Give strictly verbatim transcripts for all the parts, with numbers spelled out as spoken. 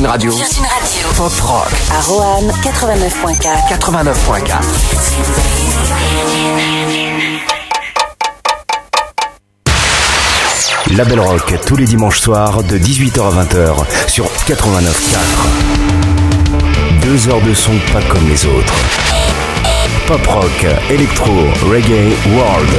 Radio. Virgin Radio. Pop rock. À Roanne, quatre-vingt-neuf virgule quatre. quatre-vingt-neuf virgule quatre. La Belle Rock, tous les dimanches soirs de dix-huit heures à vingt heures sur quatre-vingt-neuf virgule quatre. Deux heures de son pas comme les autres. Pop rock, électro, reggae, world.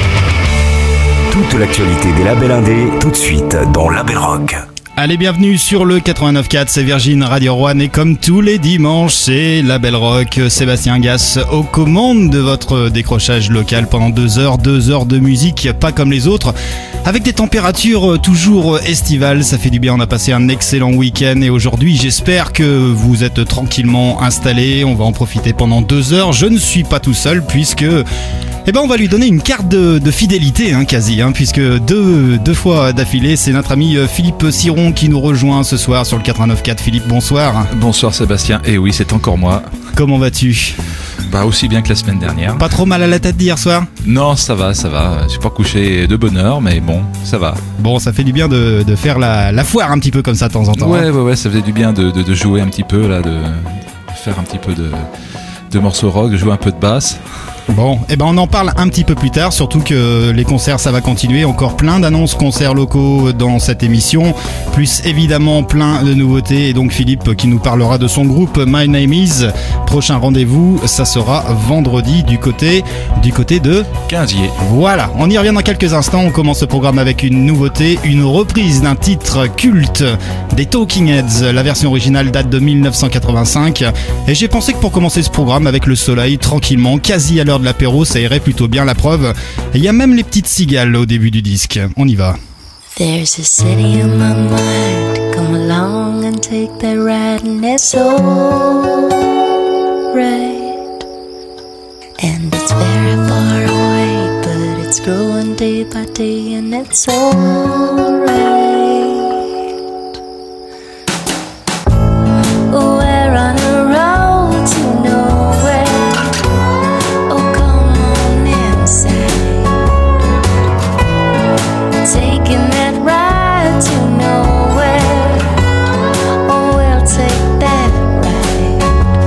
Toute l'actualité des labels indés, tout de suite dans La Belle Rock. Allez, bienvenue sur le quatre-vingt-neuf virgule quatre, c'est Virgin Radio Roanne et comme tous les dimanches, c'est La Belle Rock. Sébastien Gasse aux commandes de votre décrochage local pendant deux heures, deux heures de musique, pas comme les autres. Avec des températures toujours estivales, ça fait du bien, on a passé un excellent week-end et aujourd'hui j'espère que vous êtes tranquillement installés, on va en profiter pendant deux heures. Je ne suis pas tout seul puisque... Eh ben on va lui donner une carte de, de fidélité hein, quasi, hein, puisque deux, deux fois d'affilée, c'est notre ami Philippe Siron qui nous rejoint ce soir sur le quatre-vingt-neuf virgule quatre. Philippe, bonsoir. Bonsoir Sébastien, et oui c'est encore moi. Comment vas-tu ? Bah aussi bien que la semaine dernière. Pas trop mal à la tête d'hier soir ? Non, ça va, ça va. Je suis pas couché de bonne heure, mais bon, ça va. Bon, ça fait du bien de, de faire la, la foire un petit peu comme ça de temps en temps. Ouais, hein. ouais, ouais, ça faisait du bien de, de, de jouer un petit peu là, de faire un petit peu de, de morceaux rock, de jouer un peu de basse. Bon, eh ben on en parle un petit peu plus tard, surtout que les concerts ça va continuer, encore plein d'annonces concerts locaux dans cette émission, plus évidemment plein de nouveautés et donc Philippe qui nous parlera de son groupe My Name Is. Prochain rendez-vous, ça sera vendredi du côté du côté de Quinzier. Voilà, on y revient dans quelques instants, on commence ce programme avec une nouveauté, une reprise d'un titre culte des Talking Heads. La version originale date de dix-neuf cent quatre-vingt-cinq et j'ai pensé que pour commencer ce programme avec le soleil tranquillement, quasi à l'heure de l'apéro, ça irait plutôt bien, la preuve. Et il y a même les petites cigales au début du disque. On y va. There's a city in my mind. Come along and take that ride, and it's all right. And it's very far away, but it's growing day by day, and it's all right. We're on a road to nowhere. Taking that ride to nowhere. Oh, we'll take that ride.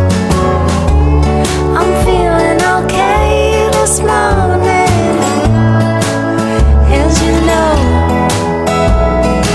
I'm feeling okay this morning. As you know,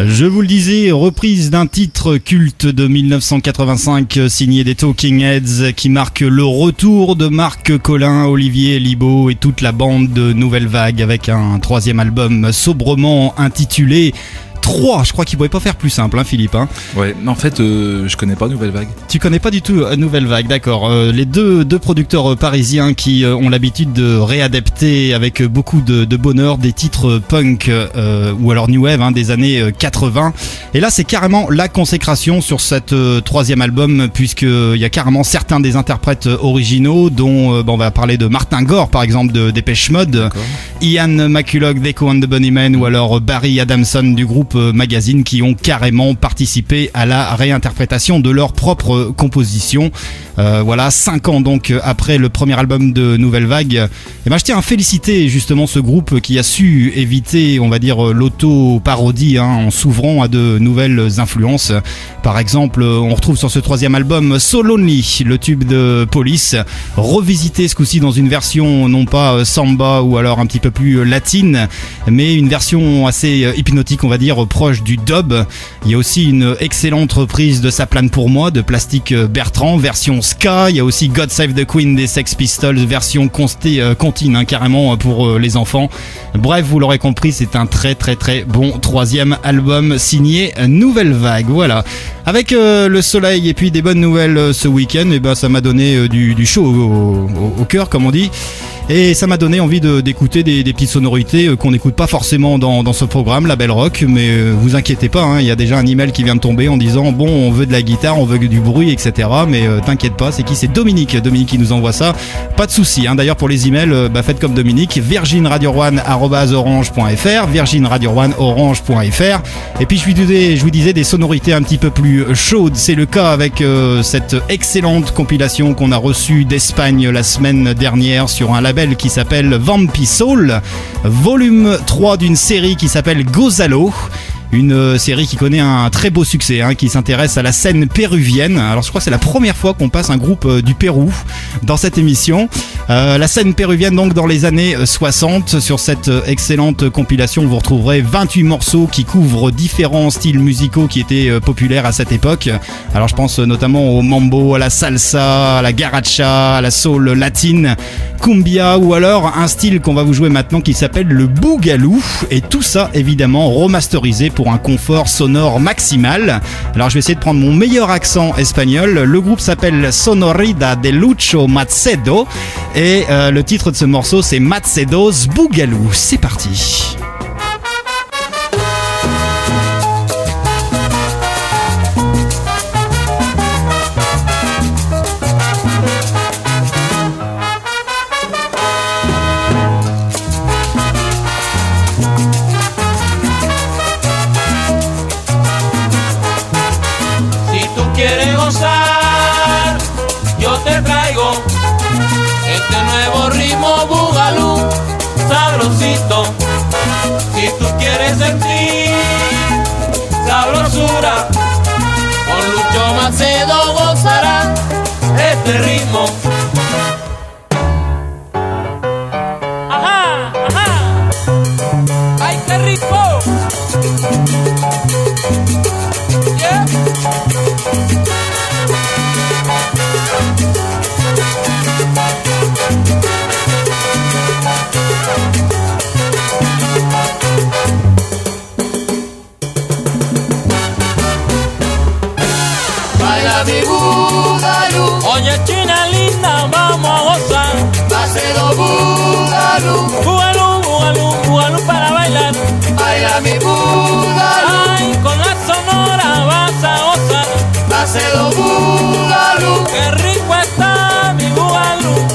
Je vous le disais, reprise d'un titre culte de mille neuf cent quatre-vingt-cinq signé des Talking Heads qui marque le retour de Marc Collin, Olivier Libaud et toute la bande de Nouvelle Vague avec un troisième album sobrement intitulé trois. Je crois qu'il ne pouvait pas faire plus simple, hein, Philippe. Hein. Ouais, mais en fait, euh, je connais pas Nouvelle Vague. Tu connais pas du tout euh, Nouvelle Vague, d'accord. Euh, les deux, deux producteurs euh, parisiens qui euh, ont l'habitude de réadapter avec beaucoup de, de bonheur des titres punk euh, ou alors new wave hein, des années euh, quatre-vingts. Et là, c'est carrément la consécration sur cet euh, troisième album, puisqu'il y a carrément certains des interprètes originaux, dont euh, bon, on va parler de Martin Gore, par exemple, de Dépêche Mode, d'accord. Ian McCulloch d'Echo and the Bunnymen, ou alors Barry Adamson du groupe Magazine, qui ont carrément participé à la réinterprétation de leur propre composition. Euh, voilà, cinq ans donc après le premier album de Nouvelle Vague. Et ben, je tiens à féliciter justement ce groupe qui a su éviter, on va dire, l'auto-parodie hein, en s'ouvrant à de nouvelles influences. Par exemple, on retrouve sur ce troisième album So Lonely, le tube de Police, revisité ce coup-ci dans une version non pas samba ou alors un petit peu plus latine, mais une version assez hypnotique, on va dire, proche du dub. Il y a aussi une excellente reprise de Ça plane pour moi de Plastique Bertrand, version ska. Il y a aussi God Save the Queen des Sex Pistols, version consté, euh, contine hein, carrément pour euh, les enfants. Bref, vous l'aurez compris, c'est un très très très bon troisième album signé Nouvelle Vague. Voilà. Avec euh, le soleil et puis des bonnes nouvelles euh, ce week-end, et ben ça m'a donné euh, du, du chaud au, au, au cœur, comme on dit. Et ça m'a donné envie de, d'écouter des, des petites sonorités euh, qu'on n'écoute pas forcément dans, dans ce programme, La Belle Rock. Mais euh, vous inquiétez pas, hein, il y a déjà un email qui vient de tomber en disant bon, on veut de la guitare, on veut du bruit, et cetera. Mais euh, t'inquiète pas, c'est qui? C'est Dominique. Dominique qui nous envoie ça. Pas de souci. Hein. D'ailleurs pour les emails, euh, bah, faites comme Dominique. virgin radio one arobase orange point f r, virgin radio one orange point f r. Et puis je vous disais, je vous disais des sonorités un petit peu plus chaudes. C'est le cas avec euh, cette excellente compilation qu'on a reçue d'Espagne la semaine dernière sur un label qui s'appelle Vampi Soul, volume trois d'une série qui s'appelle Gozalo. Une série qui connaît un très beau succès, hein, qui s'intéresse à la scène péruvienne. Alors je crois que c'est la première fois qu'on passe un groupe euh, du Pérou dans cette émission. Euh, la scène péruvienne donc dans les années soixante. Sur cette excellente compilation, vous retrouverez vingt-huit morceaux qui couvrent différents styles musicaux qui étaient euh, populaires à cette époque. Alors je pense notamment au mambo, à la salsa, à la garacha, à la soul latine, cumbia, ou alors un style qu'on va vous jouer maintenant qui s'appelle le boogaloo. Et tout ça évidemment remasterisé pour un confort sonore maximal. Alors je vais essayer de prendre mon meilleur accent espagnol. Le groupe s'appelle Sonorida de Lucho Macedo et euh, le titre de ce morceau c'est Macedo's Boogaloo. C'est parti. Si tú quieres sentir sabrosura, con Lucho Macedo gozarás este ritmo. Ajá, ajá, ay qué rico. Yeah. Mi boogaloo. Oye china linda, vamos a gozar. Macedo boogaloo. Boogaloo, boogaloo, boogaloo para bailar. Baila mi boogaloo. Ay, con la sonora vas a gozar. Macedo boogaloo. Qué rico está mi boogaloo.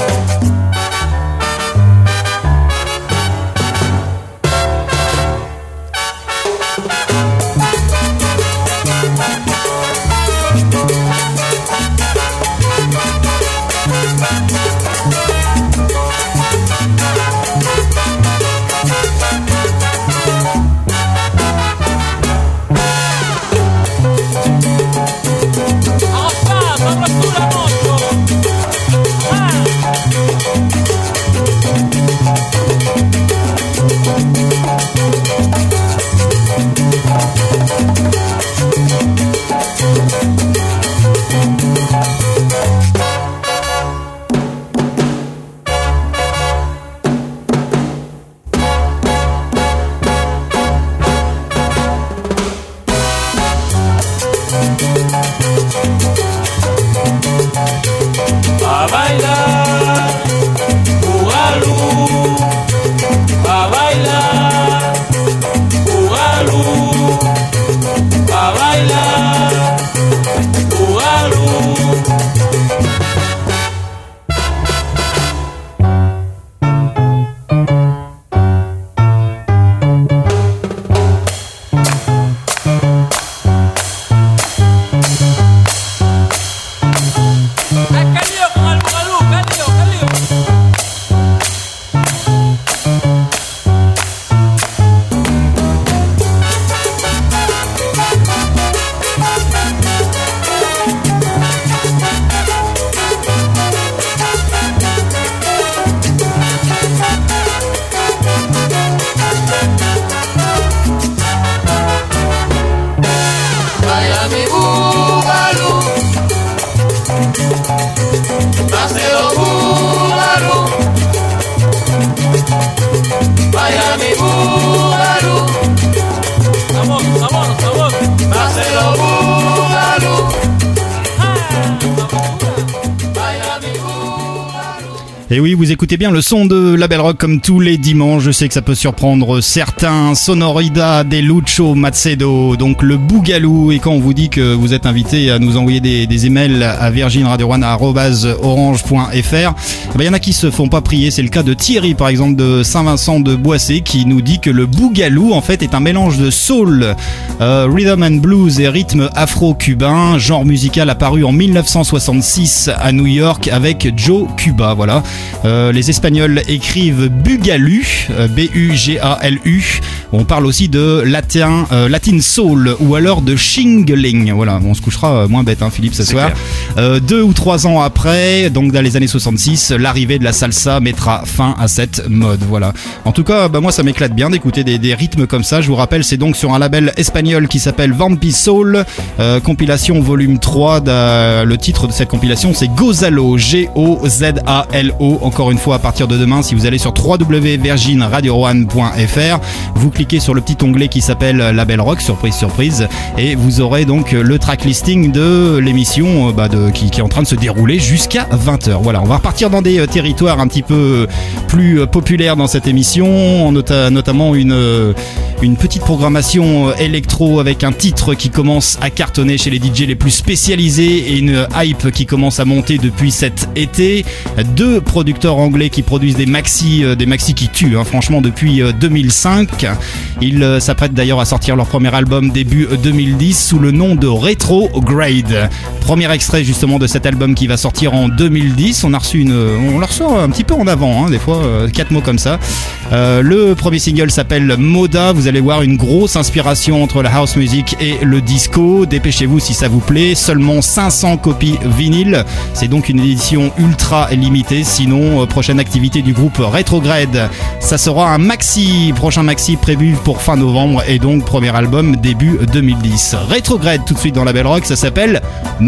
Et oui, vous écoutez bien le son de La Belle Rock comme tous les dimanches. Je sais que ça peut surprendre certains. Sonorida de Lucho Macedo, donc le Bougalou. Et quand on vous dit que vous êtes invité à nous envoyer des, des emails à virgin radio one arobase orange point f r, il y en a qui se font pas prier. C'est le cas de Thierry, par exemple, de Saint-Vincent de Boissé, qui nous dit que le Bougalou, en fait, est un mélange de soul, euh, rhythm and blues et rythme afro-cubain, genre musical apparu en mille neuf cent soixante-six à New York avec Joe Cuba. Voilà. Euh, les Espagnols écrivent Bugalu, euh, B U G A L U. On parle aussi de latin, euh, latin soul ou alors de shingling. Voilà, on se couchera moins bête, hein, Philippe, ce soir. Euh, deux ou trois ans après, donc dans les années soixante-six, l'arrivée de la salsa mettra fin à cette mode. Voilà. En tout cas, bah, moi, ça m'éclate bien d'écouter des, des rythmes comme ça. Je vous rappelle, c'est donc sur un label espagnol qui s'appelle Vampi Soul, euh, compilation volume trois. De, le titre de cette compilation, c'est Gozalo, G O Z A L O. Encore une fois, à partir de demain, si vous allez sur w w w point virgin radio one point f r, vous cliquez sur le petit onglet qui s'appelle La Belle Rock, surprise surprise, et vous aurez donc le track listing de l'émission bah, de, qui, qui est en train de se dérouler jusqu'à vingt heures. Voilà, on va repartir dans des euh, territoires un petit peu plus euh, populaires dans cette émission, nota, notamment une, euh, une petite programmation euh, électro avec un titre qui commence à cartonner chez les D J les plus spécialisés et une hype qui commence à monter depuis cet été. Deux producteurs anglais qui produisent des maxi, euh, des maxi qui tuent, hein, franchement, depuis euh, deux mille cinq. Ils euh, s'apprêtent d'ailleurs à sortir leur premier album début deux mille dix sous le nom de Retrograde. Premier extrait justement de cet album qui va sortir en deux mille dix. On a reçu une, on la reçoit un petit peu en avant, hein, des fois euh, quatre mots comme ça. Euh, le premier single s'appelle Moda. Vous allez voir une grosse inspiration entre la house music et le disco. Dépêchez-vous si ça vous plaît. Seulement cinq cents copies vinyle. C'est donc une édition ultra limitée. Sinon, euh, prochaine activité du groupe Retrograde, ça sera un maxi, prochain maxi prévu pour fin novembre et donc premier album début deux mille dix. Retrograde tout de suite dans la Belle Rock, ça s'appelle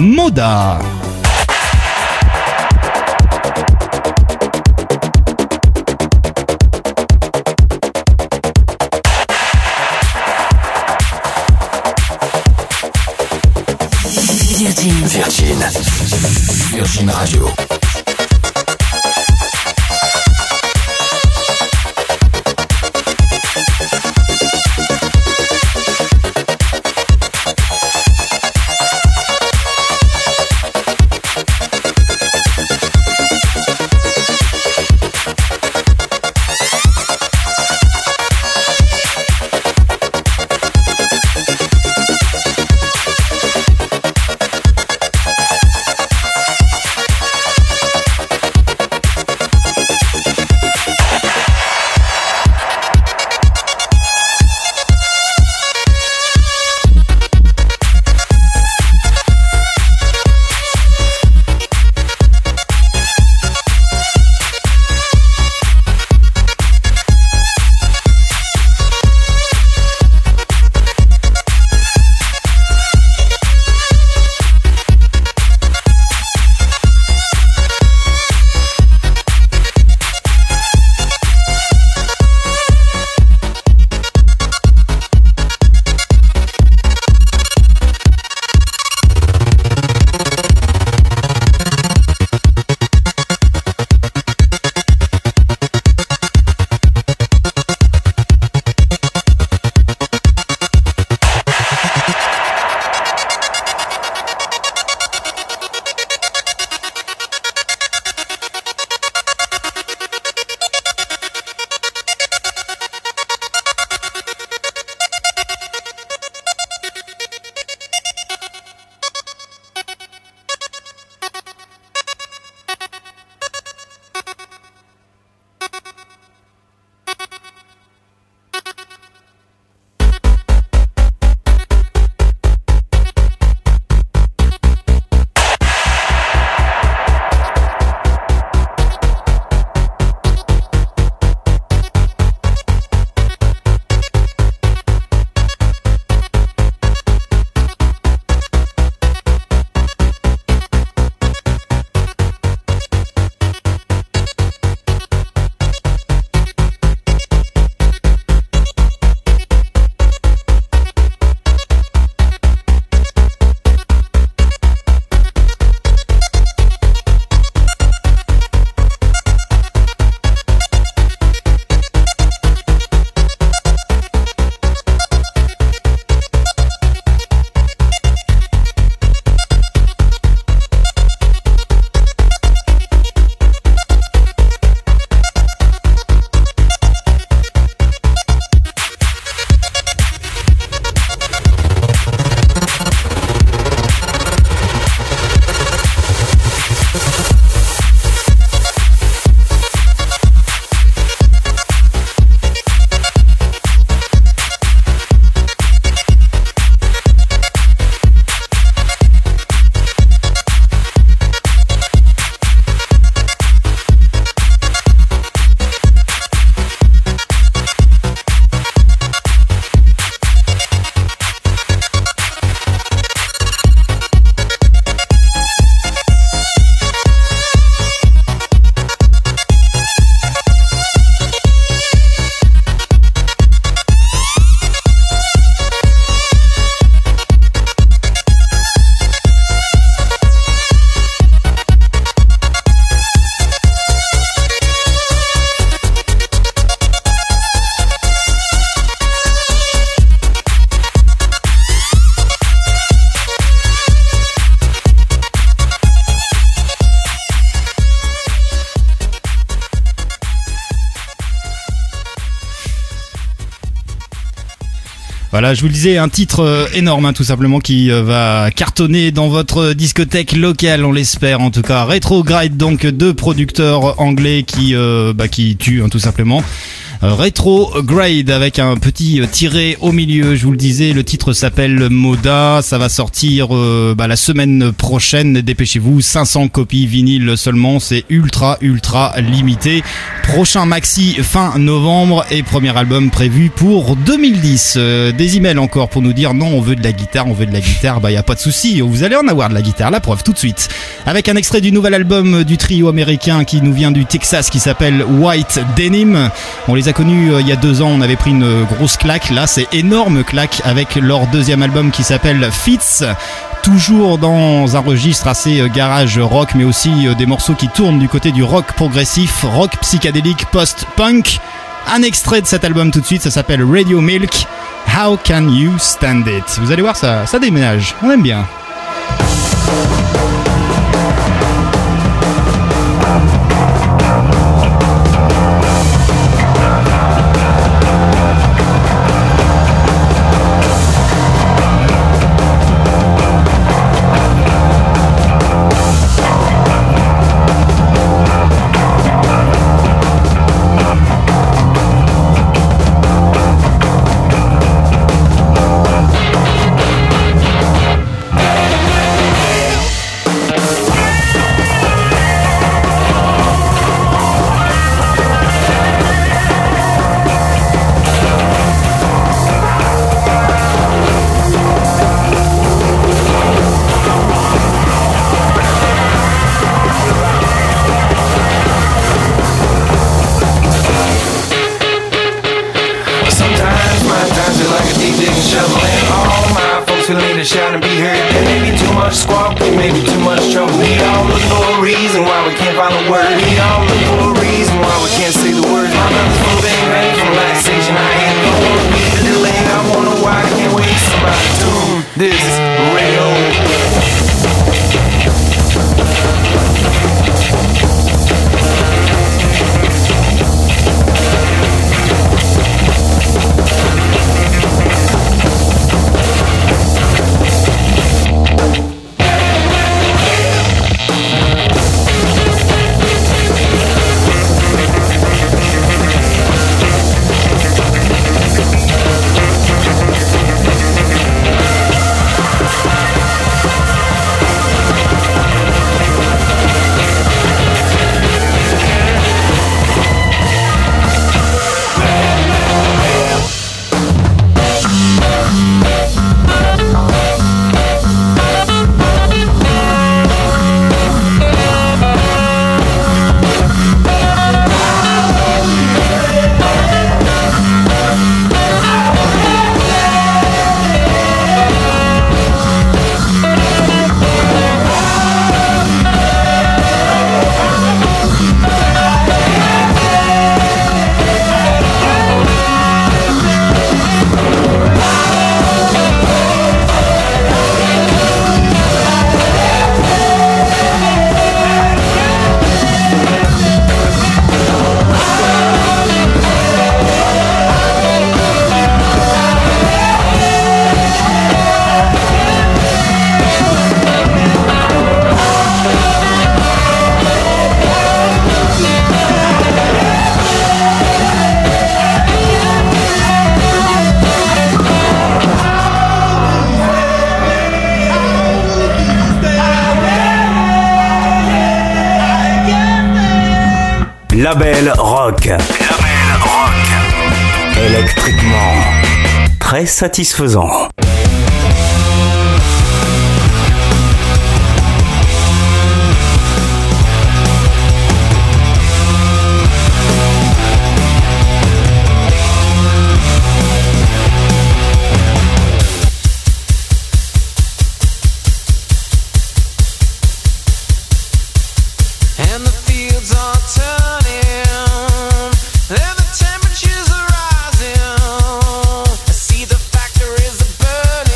Moda. Virgin. Virgin. Virgin Radio. Voilà, je vous le disais, un titre euh, énorme, hein, tout simplement, qui euh, va cartonner dans votre discothèque locale, on l'espère en tout cas. Retrograde, donc deux producteurs anglais qui, euh, bah, qui tuent, hein, tout simplement. Retrograde avec un petit tiré au milieu, je vous le disais, le titre s'appelle Moda, ça va sortir euh, bah, la semaine prochaine, dépêchez-vous, cinq cents copies vinyle seulement, c'est ultra ultra limité. Prochain maxi fin novembre et premier album prévu pour deux mille dix. Euh, des emails encore pour nous dire non, on veut de la guitare, on veut de la guitare, bah y a pas de souci, vous allez en avoir de la guitare, la preuve tout de suite. Avec un extrait du nouvel album du trio américain qui nous vient du Texas qui s'appelle White Denim. On les a connus euh, il y a deux ans, on avait pris une grosse claque, là c'est énorme claque avec leur deuxième album qui s'appelle Fits. Toujours dans un registre assez euh, garage rock, mais aussi euh, des morceaux qui tournent du côté du rock progressif, rock psychédélique, post-punk. Un extrait de cet album tout de suite, ça s'appelle Radio Milk. How Can You Stand It? Vous allez voir, ça, ça déménage, on aime bien. Shout and be heard. There may be too much squawk, there may be too much trouble. We all look for a reason why we can't find a word. We all look for a reason why we can't say the words. My mouth is full of bang bang from relaxation. I ain't gonna be a delay. I wonder why I can't wait. Somebody tune this radio. Label Rock. Label Rock. Électriquement très satisfaisant. Temperatures are rising. I see the factories are burning.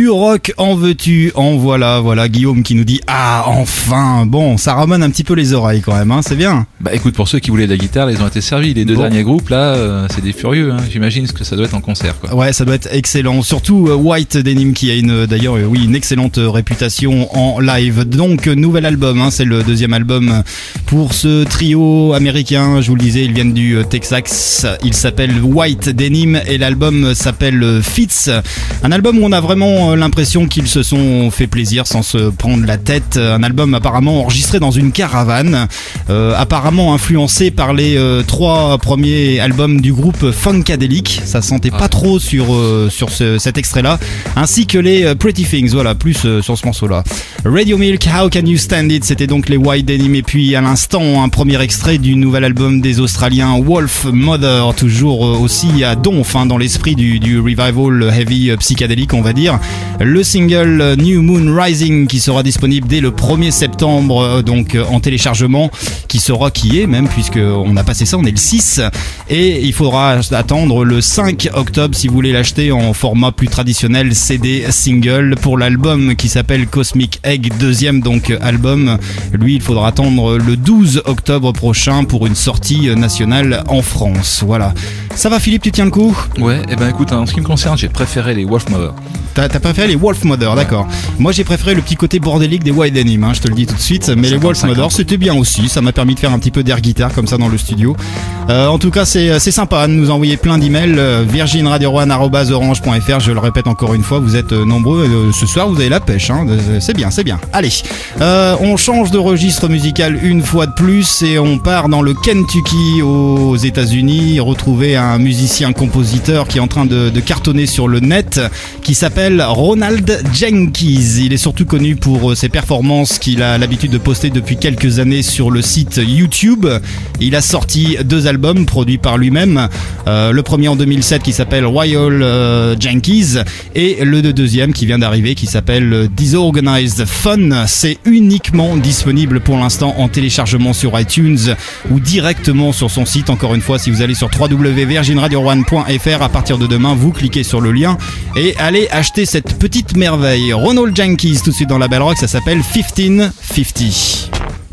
du rock, en veux-tu, en voilà, voilà Guillaume qui nous dit ah enfin, bon ça ramène un petit peu les oreilles quand même, hein, c'est bien. Bah écoute, pour ceux qui voulaient de la guitare, ils ont été servis. Les deux Bon. derniers groupes là, euh, c'est des furieux. Hein. J'imagine ce que ça doit être en concert, quoi. Ouais, ça doit être excellent. Surtout euh, White Denim qui a une, d'ailleurs, euh, oui, une excellente euh, réputation en live. Donc, euh, nouvel album, hein, c'est le deuxième album pour ce trio américain. Je vous le disais, ils viennent du euh, Texas. Il s'appelle White Denim et l'album s'appelle euh, Fits. Un album où on a vraiment euh, l'impression qu'ils se sont fait plaisir sans se prendre la tête. Un album apparemment enregistré dans une caravane, euh, apparemment influencé par les euh, trois premiers albums du groupe Funkadelic. Ça sentait pas trop sur euh, sur ce, cet extrait-là, ainsi que les euh, Pretty Things. Voilà, plus euh, sur ce morceau-là. Radio Milk, How Can You Stand It. C'était donc les White Denim. Et puis à l'instant, un premier extrait du nouvel album des Australiens Wolf Mother, toujours euh, aussi à donf, hein, dans l'esprit du, du revival heavy euh, psychédélique, on va dire. Le single euh, New Moon Rising qui sera disponible dès le premier septembre, euh, donc euh, en téléchargement, qui sera qui est même, puisque on a passé ça, on est le six, et il faudra attendre le cinq octobre si vous voulez l'acheter en format plus traditionnel C D single pour l'album qui s'appelle Cosmic Egg, deuxième donc album. Lui, il faudra attendre le douze octobre prochain pour une sortie nationale en France. Voilà. Ça va Philippe, tu tiens le coup? Ouais, et ben écoute, en ce qui me concerne, j'ai préféré les Wolf Mother. T'as, t'as préféré les Wolf Mother, d'accord. Moi j'ai préféré le petit côté bordélique des White Denim, hein, je te le dis tout de suite. Mais les Wolf Mother c'était bien aussi, ça m'a permis de faire un petit peu d'air guitare comme ça dans le studio. Euh, en tout cas c'est, c'est sympa de nous envoyer plein d'emails. euh, virgin radio one arobase orange point f r, je le répète encore une fois, vous êtes euh, nombreux. Euh, ce soir vous avez la pêche, hein, c'est bien, c'est bien. Allez, euh, on change de registre musical une fois de plus et on part dans le Kentucky aux États-Unis, retrouver un musicien-compositeur qui est en train de, de cartonner sur le net, qui s'appelle Ronald Jenkins. Il est surtout connu pour ses performances qu'il a l'habitude de poster depuis quelques années sur le site YouTube. Il a sorti deux albums produits par lui-même. Euh, le premier en deux mille sept qui s'appelle Royal euh, Jenkins et le deuxième qui vient d'arriver qui s'appelle Disorganized Fun. C'est uniquement disponible pour l'instant en téléchargement sur iTunes ou directement sur son site. Encore une fois, si vous allez sur w w w point virgin radio one point f r à partir de demain, vous cliquez sur le lien et allez acheter cette petite merveille. Ronald Jenkins tout de suite dans la Belle Rock, ça s'appelle fifteen fifty.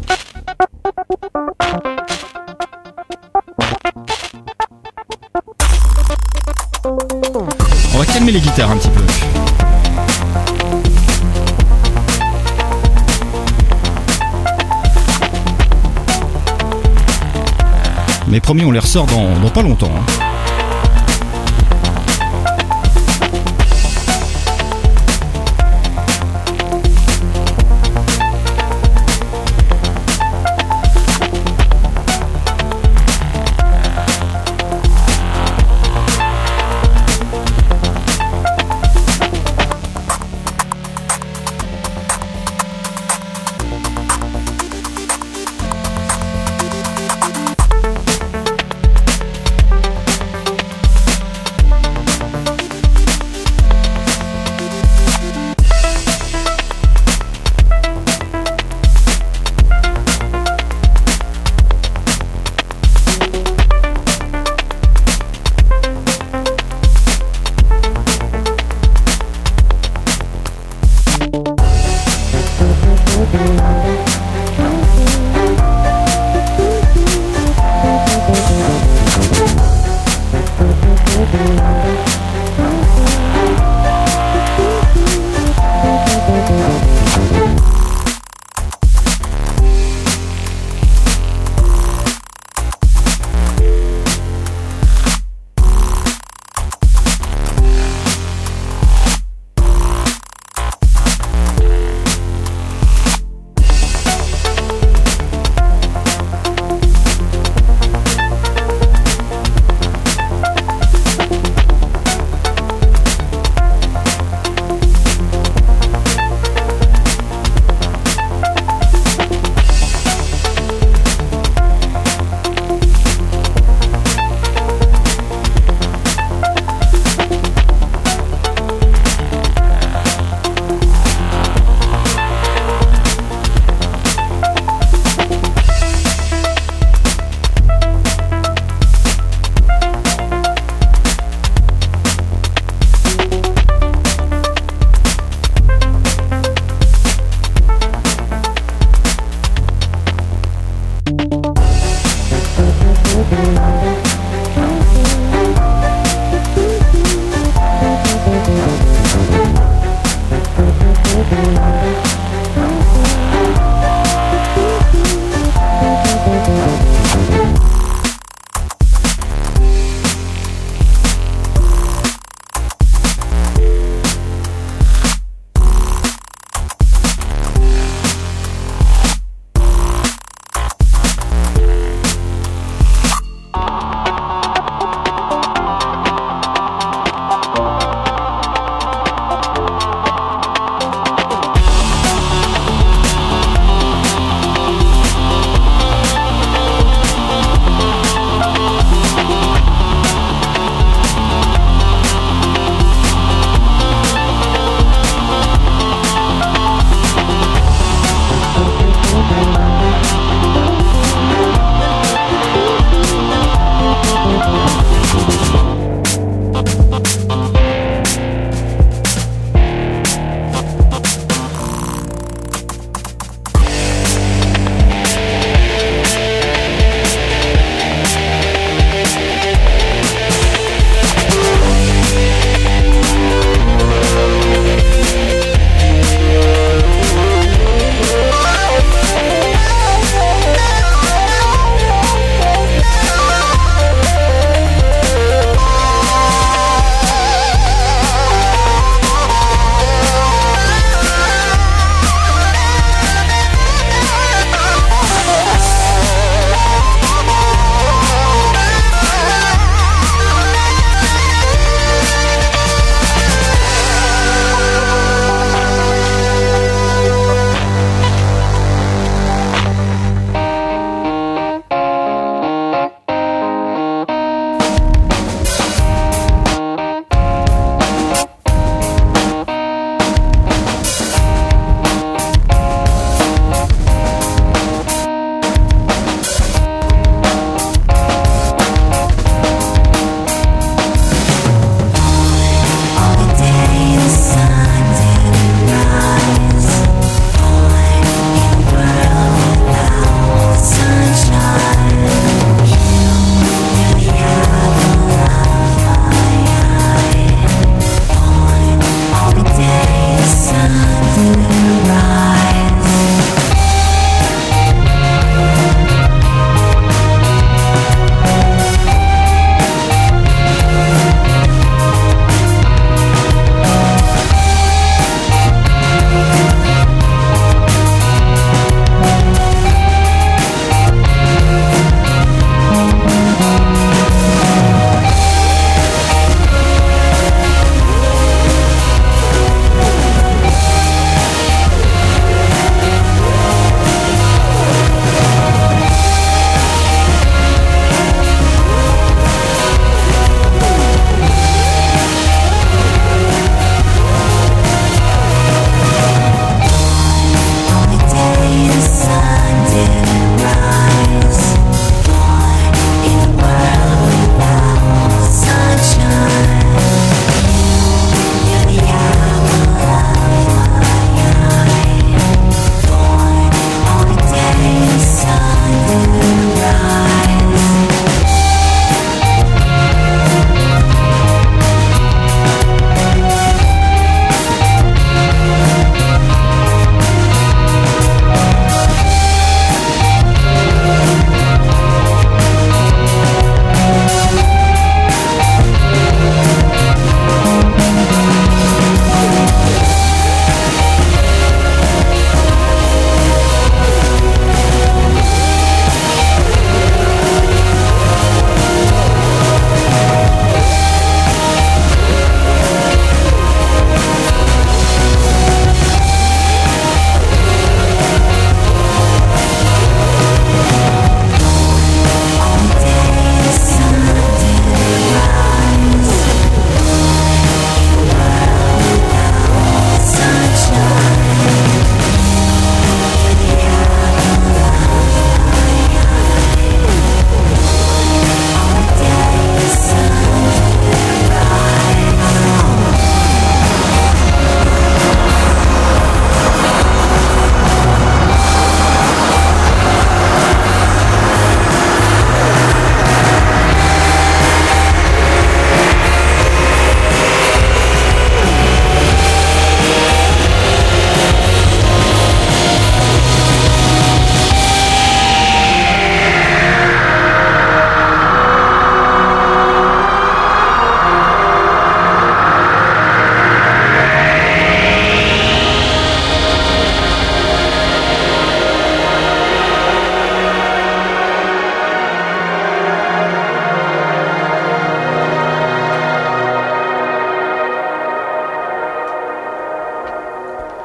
On va calmer les guitares un petit peu. Mais promis, on les ressort dans, dans pas longtemps, hein.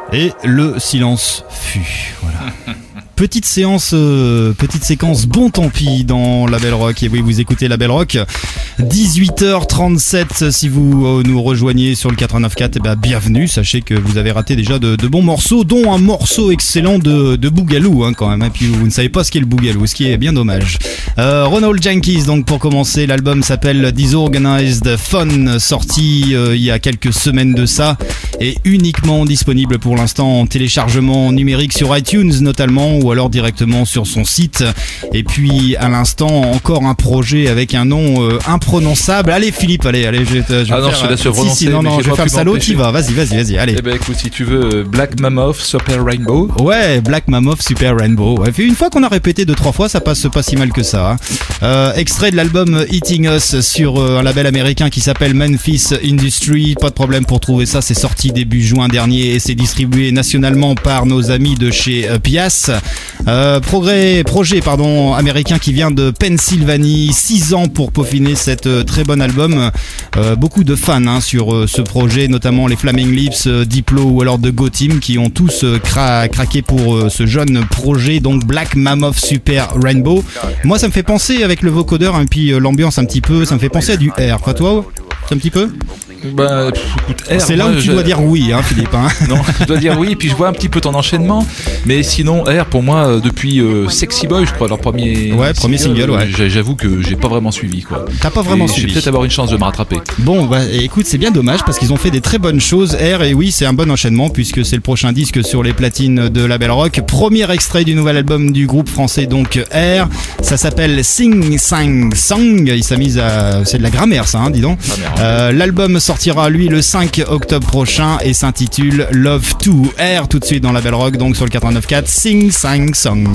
Et le silence fut. Voilà. Petite séance, euh, petite séquence bon tant pis dans La Belle Rock. Et oui, vous écoutez La Belle Rock. dix-huit heures trente-sept, si vous euh, nous rejoignez sur le quatre-vingt-neuf virgule quatre, eh ben, bienvenue. Sachez que vous avez raté déjà de, de bons morceaux, dont un morceau excellent de, de Boogaloo, hein, quand même. Et puis vous ne savez pas ce qu'est le Boogaloo, ce qui est bien dommage. Euh, Ronald Jenkins, donc pour commencer, l'album s'appelle Disorganized Fun, sorti euh, il y a quelques semaines de ça, et uniquement disponible pour l'instant en téléchargement numérique sur iTunes notamment, ou alors directement sur son site. Et puis à l'instant encore un projet avec un nom euh, imprononçable. Allez Philippe, allez, allez, je vais te, je vais Ah non, faire, je te laisse si, prononcer, si, non, mais non, j'ai je vais pas faire le pu salaud, m'empêcher. t'y vas, vas-y, vas-y, vas-y, allez. Eh ben écoute, si tu veux, Black Mammoth, Super Rainbow. Ouais, Black Mammoth, Super Rainbow. Ouais, une fois qu'on a répété deux trois fois, ça passe pas si mal que ça. Hein. Euh, extrait de l'album Eating Us sur euh, un label américain qui s'appelle Memphis Industry. Pas de problème pour trouver ça, c'est sorti début juin dernier et c'est distribué nationalement par nos amis de chez euh, Pias. Euh, progrès, projet pardon américain qui vient de Pennsylvanie. Six ans pour peaufiner cet euh, très bon album. Euh, beaucoup de fans hein, sur euh, ce projet, notamment les Flaming Lips, euh, Diplo ou alors de Go Team qui ont tous euh, cra- craqué pour euh, ce jeune projet, donc Black Mammoth Super Rainbow. Moi ça me fait penser avec le vocodeur et puis euh, l'ambiance un petit peu, ça me fait penser à du R, pas toi? C'est un petit peu? Bah, pff, écoute, R, c'est là moi, où tu je... dois dire oui, hein, Philippe. Hein. Non, je dois dire oui, et puis je vois un petit peu ton enchaînement. Mais sinon, R, pour moi, euh, depuis euh, Sexy Boy, je crois, leur premier, ouais, premier single, ouais. euh, j'avoue que j'ai pas vraiment suivi, quoi. T'as pas vraiment et suivi. Je vais peut-être avoir une chance de me rattraper. Bon, bah écoute, c'est bien dommage parce qu'ils ont fait des très bonnes choses, R, et oui, c'est un bon enchaînement puisque c'est le prochain disque sur les platines de La Belle Rock. Premier extrait du nouvel album du groupe français, donc R. Ça s'appelle Sing Sang Song. Il s'amuse à. C'est de la grammaire, ça, hein, dis donc. Euh, l'album sortira, lui, le cinq octobre prochain et s'intitule Love deux. R tout de suite dans La Belle Rock, donc sur le quatre-vingt-neuf virgule quatre, Sing Sang Song.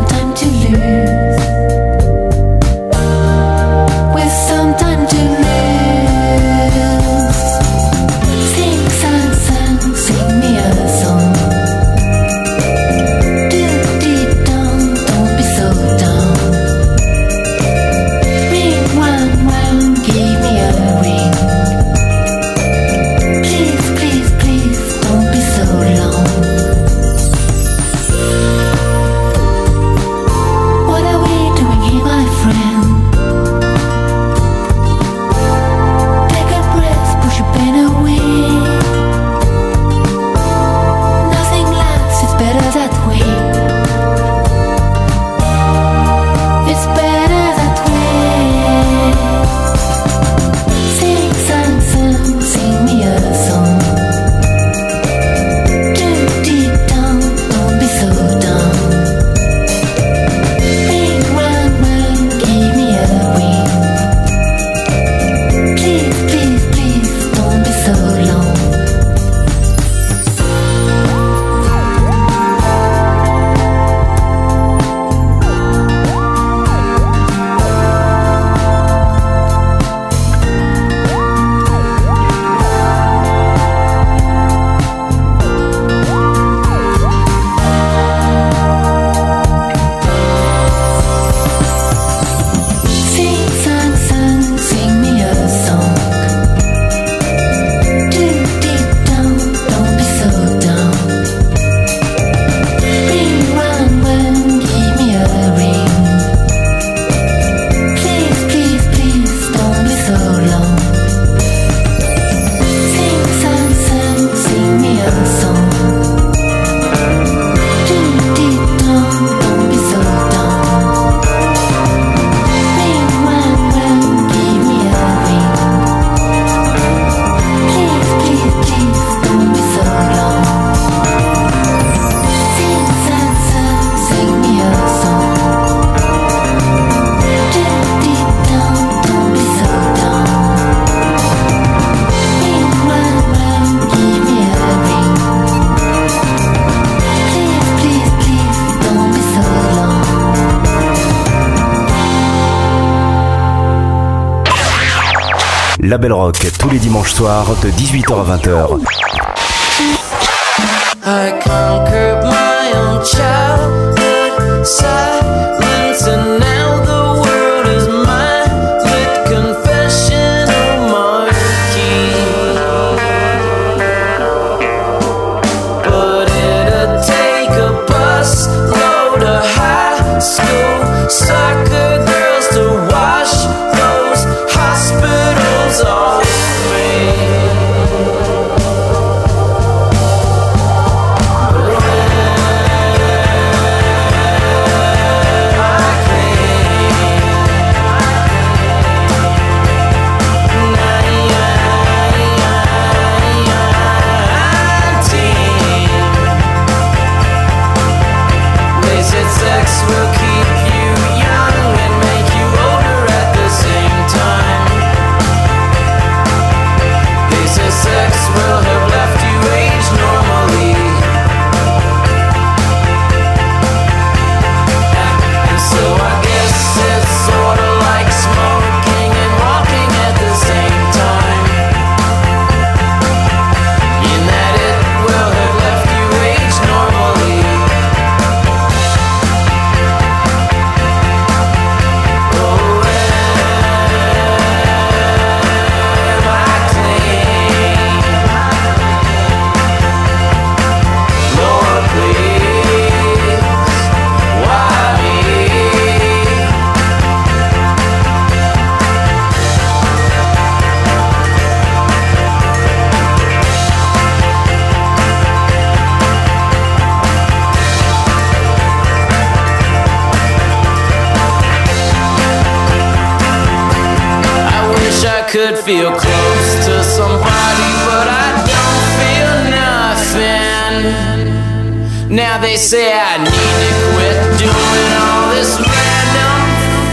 With some time to live. La Belle Rock, tous les dimanches soirs de dix-huit heures à vingt heures. I conquered my own childhood silence, and now the world is mine with confessional marquee. But it'd take a bus load of high school soccer girls to wash those hospitals off me. Sex will keep you young and make you older at the same time. They say sex will have left you age normally. And so I guess it's sorta like smoking and walking at the same time, in that it will have left you age normally. Could feel close to somebody, but I don't feel nothing. Now they say I need to quit doing all this random.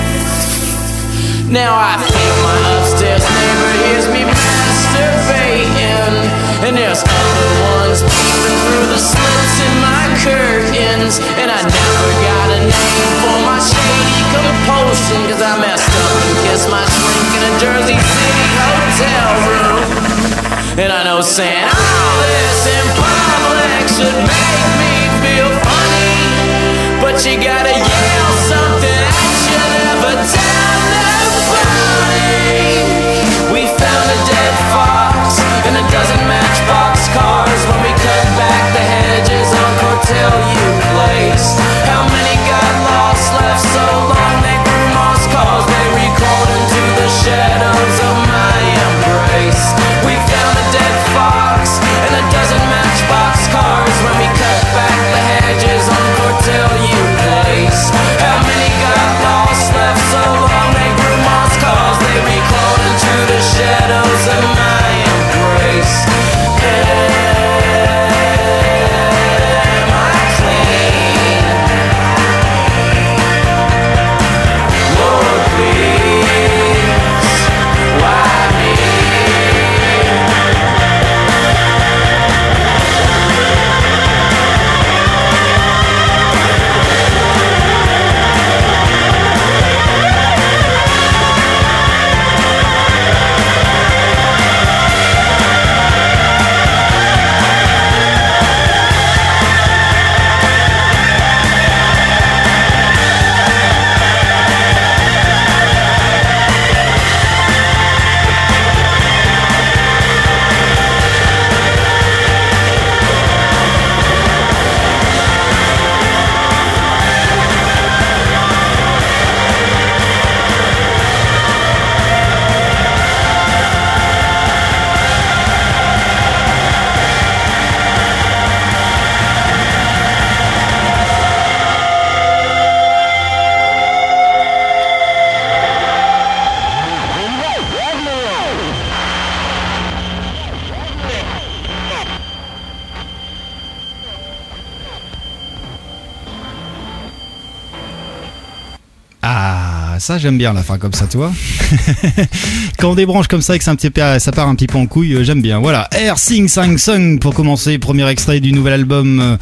Now I feel my upstairs neighbor hears me masturbating, and there's other ones peeping through the slits in my curtains. And I never got a name for my shady compulsion, cause I messed up and kissed my shrink in a Jersey City hotel room. And I know saying all this in public should make me feel funny, but you gotta yell something that you never tell nobody. We found a dead fox and a dozen matchbox cars when we cut back the hedges on Cortelyou Place. How many got lost, left so long they grew moss cause they recalled into the shadows of my embrace. We found a dead fox and a dozen matchbox cars when we cut back the hedges on Cortelyou Place. How many got lost, left so long they grew moss cause they recalled into the shadows of my embrace. Am I clean? Lord, please, why me? Ça j'aime bien la fin comme ça, tu vois. Quand on débranche comme ça et que c'est un petit peu, ça part un petit peu en couille, j'aime bien. Voilà, Air Sing Sang Song pour commencer, premier extrait du nouvel album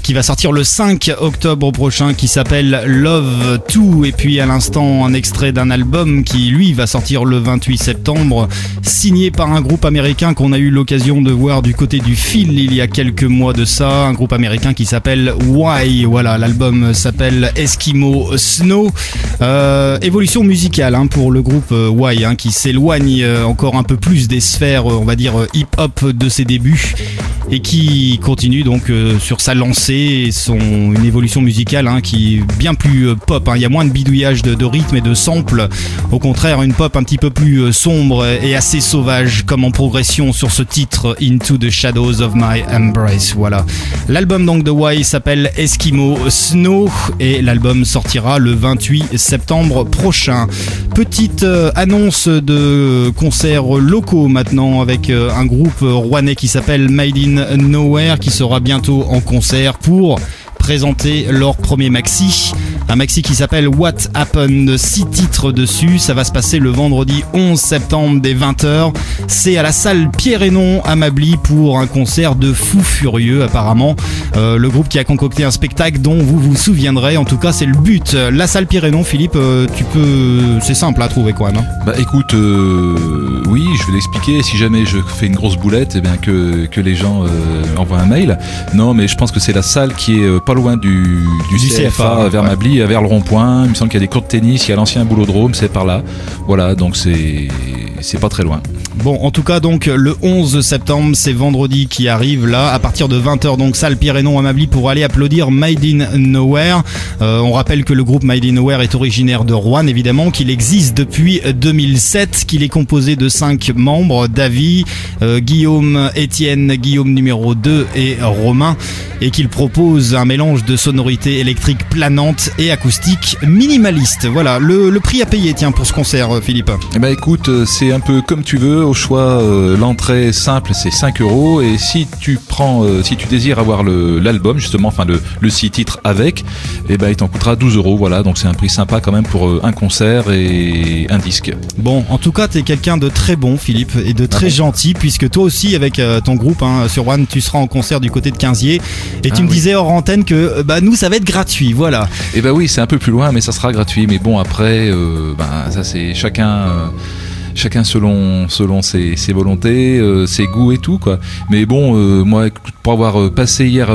qui va sortir le cinq octobre prochain, qui s'appelle Love deux. Et puis à l'instant, un extrait d'un album qui, lui, va sortir le vingt-huit septembre, signé par un groupe américain qu'on a eu l'occasion de voir du côté du fil il y a quelques mois de ça, un groupe américain qui s'appelle Why. Voilà, l'album s'appelle Eskimo Snow. Euh, évolution musicale hein, pour le groupe euh, Why, hein, qui s'éloigne euh, encore un peu plus des sphères, euh, on va dire, euh, hip-hop de ses débuts, et qui continue donc euh, sur sa lancée et son, une évolution musicale hein, qui est bien plus euh, pop. Hein. Il y a moins de bidouillage de, de rythme et de samples. Au contraire, une pop un petit peu plus euh, sombre et assez sauvage, comme en progression sur ce titre Into the Shadows of My Embrace. Voilà. L'album donc de Why s'appelle Eskimo Snow et l'album sortira le vingt-huit septembre prochain. Petite euh, annonce de concerts locaux maintenant avec euh, un groupe rouennais qui s'appelle Made in Nowhere qui sera bientôt en concert pour présenter leur premier maxi. Un maxi qui s'appelle What Happened, six titres dessus. Ça va se passer le vendredi onze septembre dès vingt heures. C'est à la salle Pierre-Hénon à Mably pour un concert de fou furieux apparemment. Euh, le groupe qui a concocté un spectacle dont vous vous souviendrez. En tout cas, c'est le but. La salle Pierre-Hénon, Philippe, euh, tu peux... c'est simple à trouver quand même. Hein. Bah écoute, euh, oui, je vais l'expliquer. Si jamais je fais une grosse boulette, eh bien que, que les gens euh, envoient un mail. Non, mais je pense que c'est la salle qui est euh, pas loin du, du, du C F A, C F A vers ouais. Mably, vers le rond-point. Il me semble qu'il y a des cours de tennis, il y a l'ancien boulodrome, c'est par là. Voilà, donc c'est c'est pas très loin. Bon, en tout cas, donc le onze septembre, c'est vendredi qui arrive là, à partir de vingt heures, donc salle Pierre-Hénon à Mably pour aller applaudir Made in Nowhere. Euh, on rappelle que le groupe Made in Nowhere est originaire de Rouen, évidemment, qu'il existe depuis deux mille sept, qu'il est composé de cinq membres, Davy, euh, Guillaume, Étienne, Guillaume numéro deux et Romain, et qu'il propose un mélange de sonorités électriques planantes et acoustiques minimalistes. Voilà, le, le prix à payer, tiens, pour ce concert, Philippe. Eh ben écoute, c'est un peu comme tu veux. Au choix, euh, l'entrée simple, c'est cinq euros. Et si tu prends, euh, si tu désires avoir le, l'album, justement, enfin le, le six titres avec, eh ben il t'en coûtera douze euros. Voilà, donc c'est un prix sympa quand même pour euh, un concert et un disque. Bon, en tout cas, t'es quelqu'un de très bon, Philippe, et de très ah bon. gentil, puisque toi aussi, avec euh, ton groupe hein, sur One, tu seras en concert du côté de Quinzier. Et tu ah, me oui. disais hors antenne que bah nous, ça va être gratuit. Voilà. Eh ben oui, c'est un peu plus loin, mais ça sera gratuit. Mais bon, après, euh, ben ça c'est chacun. Euh, Chacun selon selon ses, ses volontés, euh, ses goûts et tout quoi. Mais bon, euh, moi, pour avoir passé hier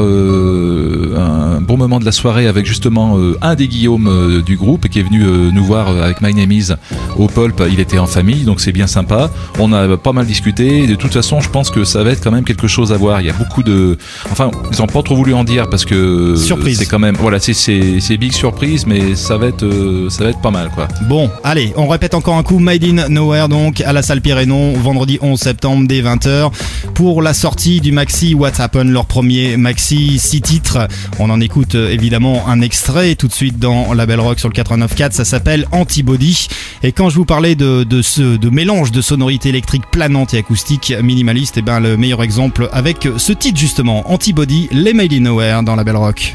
euh, un bon moment de la soirée avec justement euh, un des Guillaume euh, du groupe qui est venu euh, nous voir euh, avec My Name Is au Pulp, il était en famille, donc c'est bien sympa. On a pas mal discuté. De toute façon, je pense que ça va être quand même quelque chose à voir. Il y a beaucoup de, enfin, ils ont pas trop voulu en dire parce que surprise. C'est quand même, voilà, c'est c'est c'est big surprise, mais ça va être euh, ça va être pas mal quoi. Bon, allez, on répète encore un coup. Made in Nowhere. Donc à la salle Pierre-Hénon, vendredi onze septembre dès vingt heures pour la sortie du maxi What Happened, leur premier maxi, six titres. On en écoute évidemment un extrait tout de suite dans La Belle Rock sur le quatre-vingt-neuf quatre, ça s'appelle Antibody. Et quand je vous parlais de, de ce de mélange de sonorités électriques planantes et acoustiques minimalistes, et ben le meilleur exemple avec ce titre justement, Antibody, les Made in Nowhere dans La Belle Rock.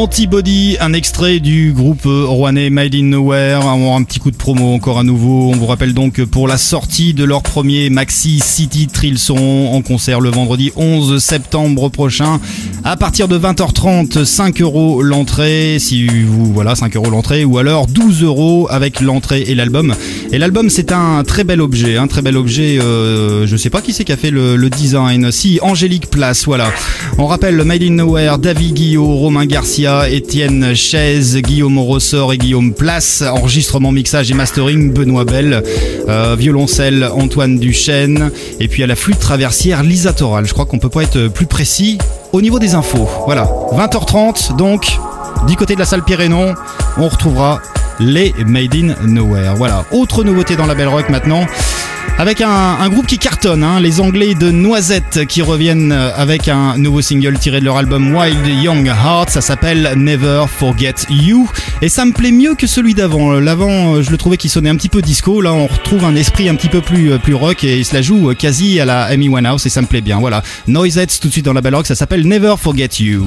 Antibody, un extrait du groupe rouennais Made in Nowhere. Un, un petit coup de promo encore à nouveau. On vous rappelle donc que pour la sortie de leur premier maxi City Thrill seront en concert le vendredi onze septembre prochain à partir de vingt heures trente. cinq euros l'entrée, si vous voilà cinq euros l'entrée, ou alors douze euros avec l'entrée et l'album. Et l'album, c'est un très bel objet, un très bel objet. Euh, je sais pas qui c'est qui a fait le, le design. Si, Angélique Place, voilà. On rappelle le Made in Nowhere, David Guillot, Romain Garcia, Étienne Chaise, Guillaume Rossort et Guillaume Place. Enregistrement, mixage et mastering, Benoît Bell. Euh, violoncelle, Antoine Duchesne. Et puis à la flûte traversière, Lisa Toral. Je crois qu'on peut pas être plus précis au niveau des infos. Voilà, vingt heures trente, donc, du côté de la salle Pyrénon, on retrouvera les Made in Nowhere. Voilà, autre nouveauté dans la Belle Rock maintenant, avec un, un groupe qui cartonne, hein, les Anglais de Noisette, qui reviennent avec un nouveau single tiré de leur album Wild Young Heart. Ça s'appelle Never Forget You, et ça me plaît mieux que celui d'avant. L'avant, je le trouvais qu'il sonnait un petit peu disco. Là, on retrouve un esprit un petit peu plus, plus rock, et il se la joue quasi à la Amy Winehouse, et ça me plaît bien. Voilà, Noisette tout de suite dans la Belle Rock, ça s'appelle Never Forget You.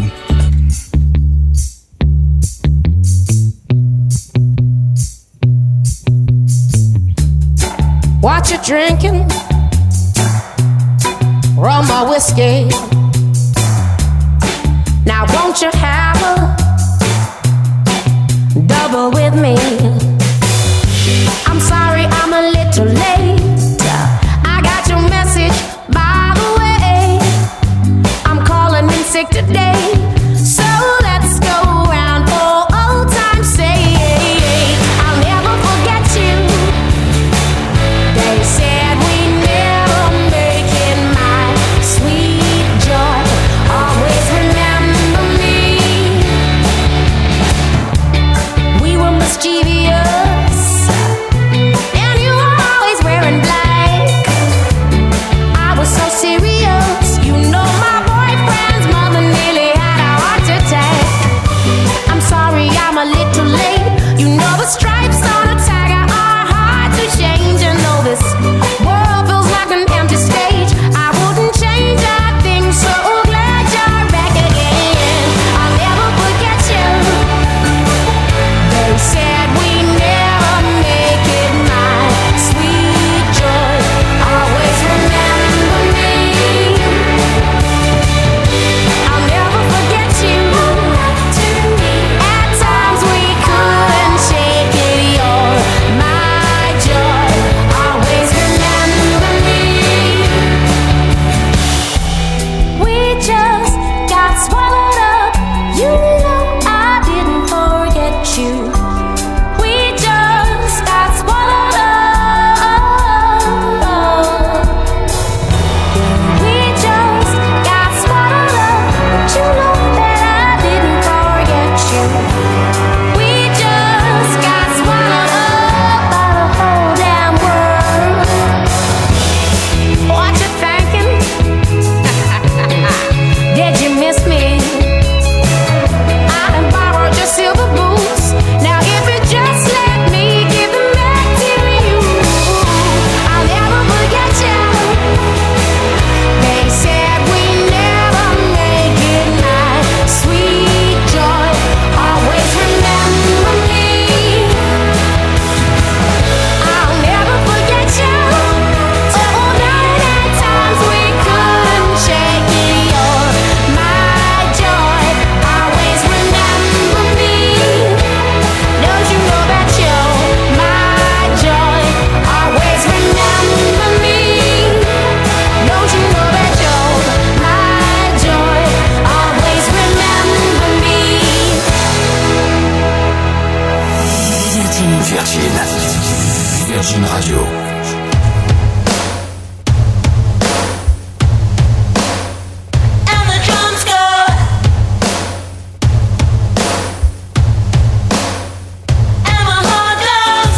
What you drinking? Rum or whiskey? Now won't you have a double with me? I'm sorry I'm a little late. I got your message by the way. I'm calling in sick today, so let's go round for old time's sake. I'll never forget you. They said we never make it, my sweet joy. Always remember me. We were mischievous, and you were always wearing black. I was so serious, you know my boyfriend's mother nearly had a heart attack. I'm sorry I'm a little late. You know the stripes on a tiger are hard to change, and though this world feels like an empty stage, I wouldn't change a thing, so glad you're back again. I'll never forget you. They said we never make it, my sweet joy. Always remember me. I'll never forget you. At times we couldn't shake it, you're my joy. Always remember me. We just got swallowed up. You know I didn't forget you. We just got swallowed up. We just got swallowed up. But you know that I didn't forget you. We just got swallowed up by the whole damn world. What you thinking? Did you miss me? I done borrowed your silver boots. Now if you just let me give them back to you, I'll never forget you. They said we never make it, my sweet joy. Always remember me. I'll never forget you. Oh, night at times we couldn't shake it, you're my joy. Always remember me. Don't you know that you're my joy? Always remember me. Don't you know that you're my joy? Always remember me. Virgin. Virgin Radio. And the drums go. And my heart goes.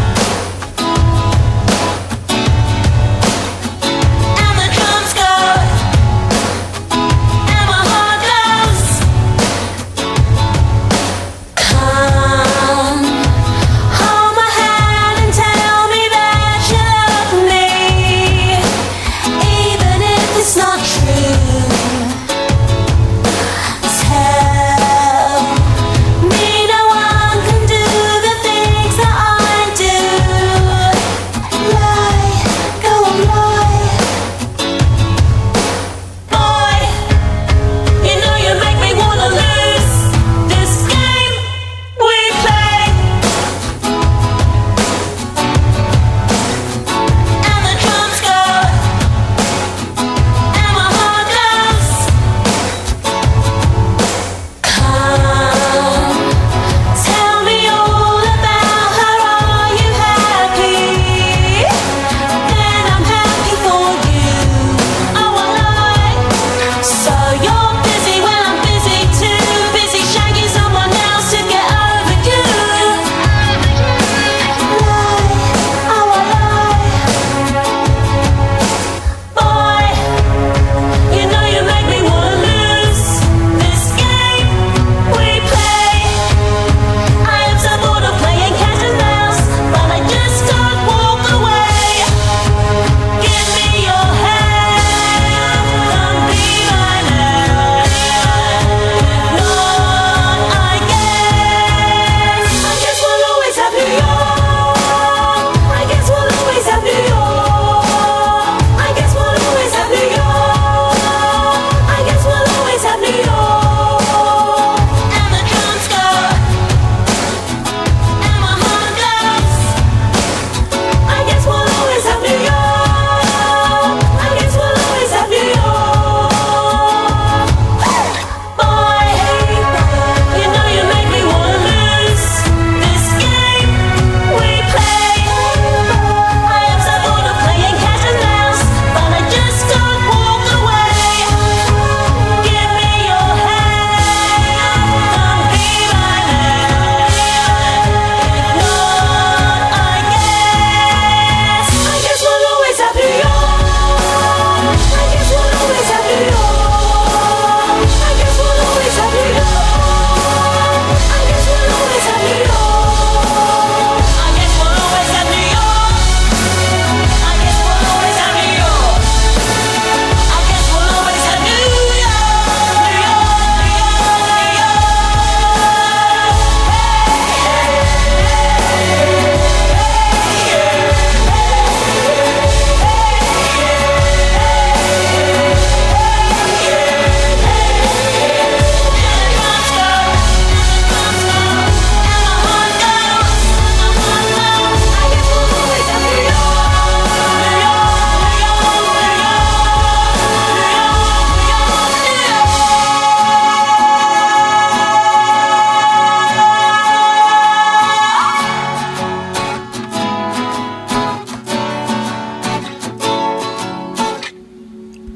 And the drums go. And my heart goes. Come, hold my hand and tell me that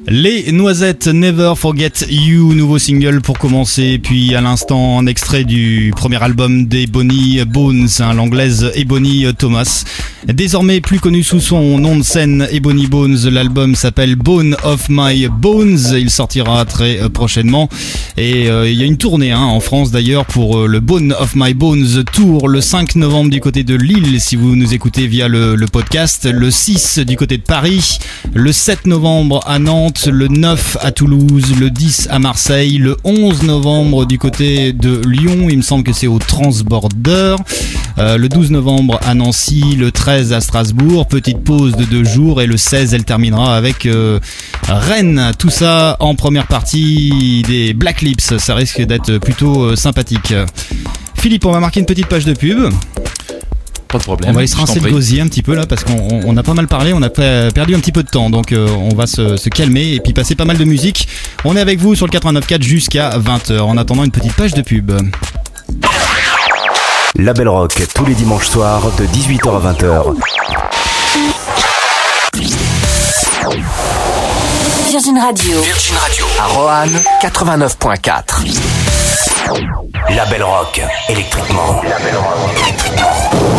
Les Noisettes, Never Forget You, nouveau single pour commencer, puis à l'instant un extrait du premier album d'Ebony Bones, hein, l'anglaise Ebony Thomas. Désormais plus connue sous son nom de scène Ebony Bones, l'album s'appelle Bone of My Bones, il sortira très prochainement et euh, il y a une tournée hein, en France d'ailleurs pour euh, le Bone of My Bones Tour le cinq novembre du côté de Lille si vous nous écoutez via le, le podcast, le six du côté de Paris, le sept novembre à Nantes, le neuf à Toulouse, le dix à Marseille, le onze novembre du côté de Lyon, il me semble que c'est au Transborder, euh, le douze novembre à Nancy, le treize à Strasbourg, petite pause de deux jours et le seize elle terminera avec euh, Rennes, tout ça en première partie des Black Lips, ça risque d'être plutôt euh, sympathique. Philippe, on va marquer une petite page de pub. Pas de problème. On va aller se rincer le gosier un petit peu là parce qu'on on, on a pas mal parlé, on a perdu un petit peu de temps donc euh, on va se, se calmer et puis passer pas mal de musique. On est avec vous sur le quatre-vingt-neuf point quatre jusqu'à vingt heures en attendant une petite page de pub. La Belle Rock tous les dimanches soirs de dix-huit heures à vingt heures. Virgin Radio. Virgin Radio. À Roanne, quatre-vingt-neuf point quatre. La Belle Rock, électriquement. La Belle Rock, électriquement.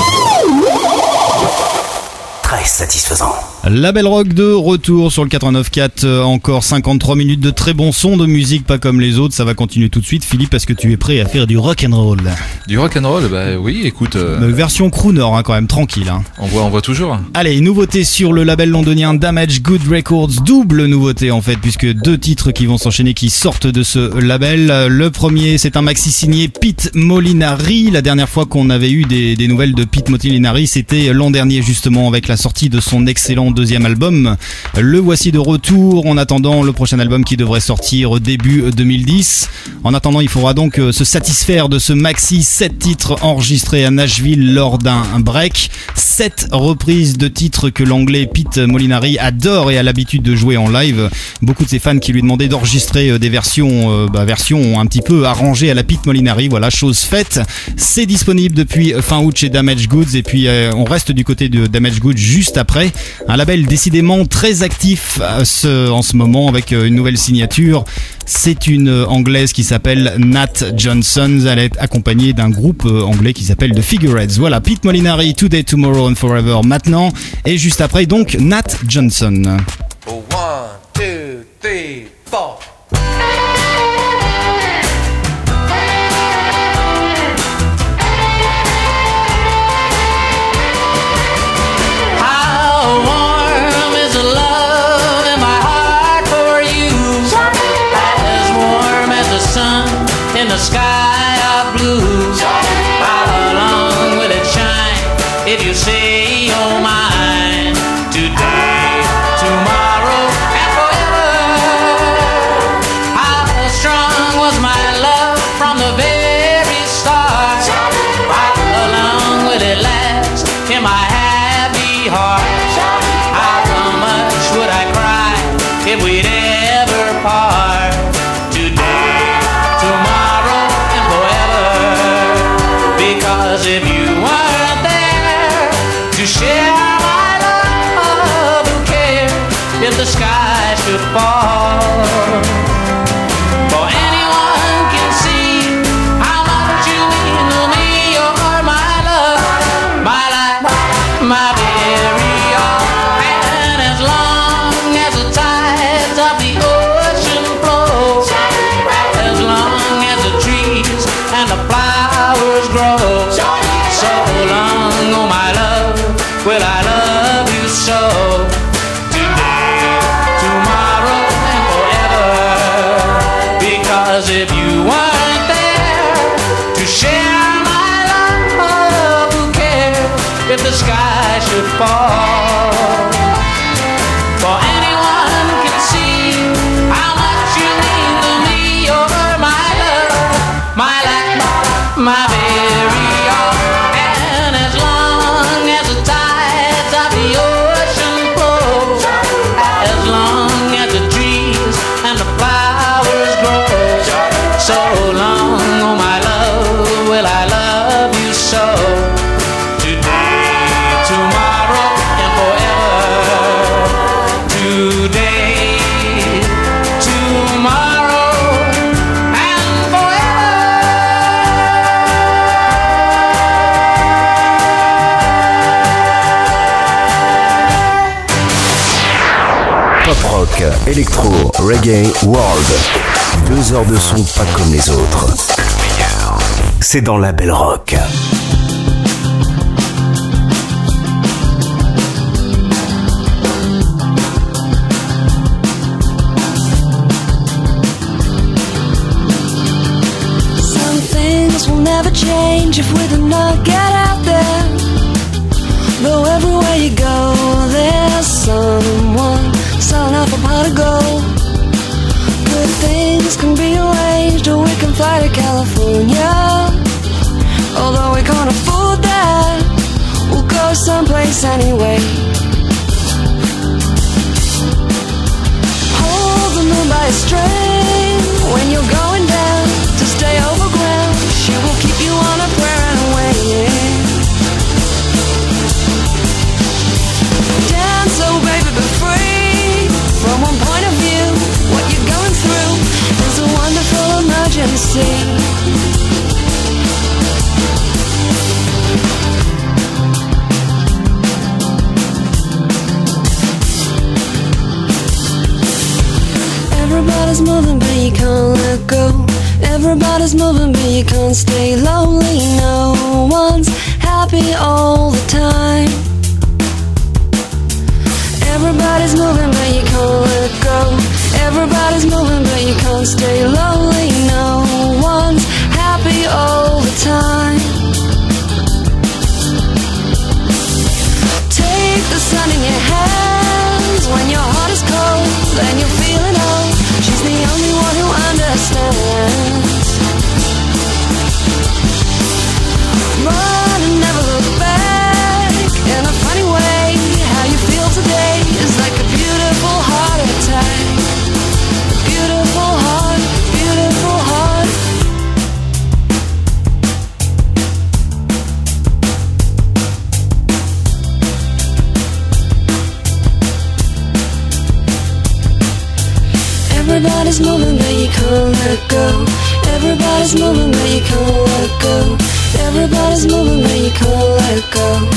Très satisfaisant. La Belle Rock de retour sur le quatre-vingt-neuf point quatre, euh, encore cinquante-trois minutes de très bon son de musique, pas comme les autres, ça va continuer tout de suite. Philippe, est-ce que tu es prêt à faire du rock'n'roll? Du rock'n'roll, bah oui, écoute. Euh... Euh, version crooner, hein, quand même, tranquille. Hein. On voit, on voit toujours. Allez, nouveauté sur le label londonien Damage Good Records, double nouveauté en fait, puisque deux titres qui vont s'enchaîner qui sortent de ce label. Le premier, c'est un maxi signé Pete Molinari. La dernière fois qu'on avait eu des, des nouvelles de Pete Molinari, c'était l'an dernier justement, avec la sortie de son excellent deuxième album. Le voici de retour en attendant le prochain album qui devrait sortir début deux mille dix. En attendant, il faudra donc se satisfaire de ce maxi, sept titres enregistrés à Nashville lors d'un break, sept reprises de titres que l'anglais Pete Molinari adore et a l'habitude de jouer en live. Beaucoup de ses fans qui lui demandaient d'enregistrer des versions, euh, bah, versions un petit peu arrangées à la Pete Molinari. Voilà, chose faite. C'est disponible depuis fin août chez Damage Goods et puis euh, on reste du côté de Damage Goods juste après. Un label décidément très actif à ce, en ce moment avec une nouvelle signature. C'est une anglaise qui s'appelle Nat Johnson. Elle est accompagnée d'un groupe anglais qui s'appelle The Figureheads. Voilà, Pete Molinari, Today, Tomorrow and Forever maintenant. Et juste après donc Nat Johnson. Oh, one, two, three, four. In the sky of blue, how long will it shine if you say you're mine? Today, tomorrow, and forever. How strong was my love from the very start? How long will it last in my happy heart? How much would I cry if we'd ever part? Because if you weren't there to share my love, who cares if the sky should fall? For anyone can see how much you mean to me. You're my love, my life, my very all. And as long as the tides of the ocean flow, as long as the trees and the flowers grow, so long, oh my love, will I love you so. Today, tomorrow, and forever. Because if you weren't there to share my love, who cares if the sky should fall? For anyone can see how much you mean to me. You're my love, my life, my very all. And as long as the tides of the ocean flow, as long as the trees and the flowers grow, so long, oh my love, will I love you so. Today, tomorrow, and rock, électro, reggae, world. Deux heures de son pas comme les autres. Le meilleur, c'est dans La Belle Rock. Some things will never change if we do not get out there. Though everywhere you go, there's someone selling off a pot of gold. Good things can be arranged, or we can fly to California. Although we can't afford that, we'll go someplace anyway. Hold the moon by a string when you're going down to stay overground. She will keep you on a prayer and waiting. Dance, oh baby, be free. From one point of view, what you're going through is a wonderful emergency. Everybody's moving but you can't let go. Everybody's moving but you can't stay lonely. No one's happy all the time. Everybody's moving but you can't let go. Everybody's moving but you can't stay lonely. No one's happy all the time. Take the sun in your hands when your heart is cold, then you'll feel it all. She's the only one who understands. Run and never look back. In a funny way, how you feel today is like a beautiful heart attack. Beautiful heart, beautiful heart. Everybody's moving but you can't let go. Everybody's moving but you can't let go. Everybody's moving but you can't let go.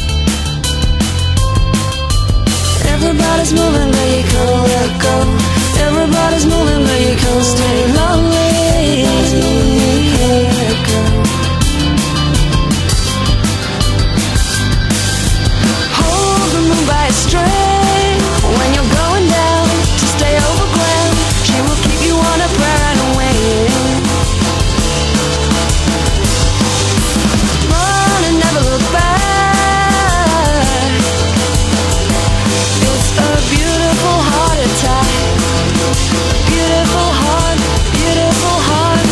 Everybody's moving but you can't let go. Everybody's moving but you can't stay lonely. Everybody's moving but you can't let go. Hold the moon by a string when you're going down to stay overground. She will keep you on a prayer and a waiting. Run and never look back. It's a beautiful heart attack. Beautiful heart, beautiful heart.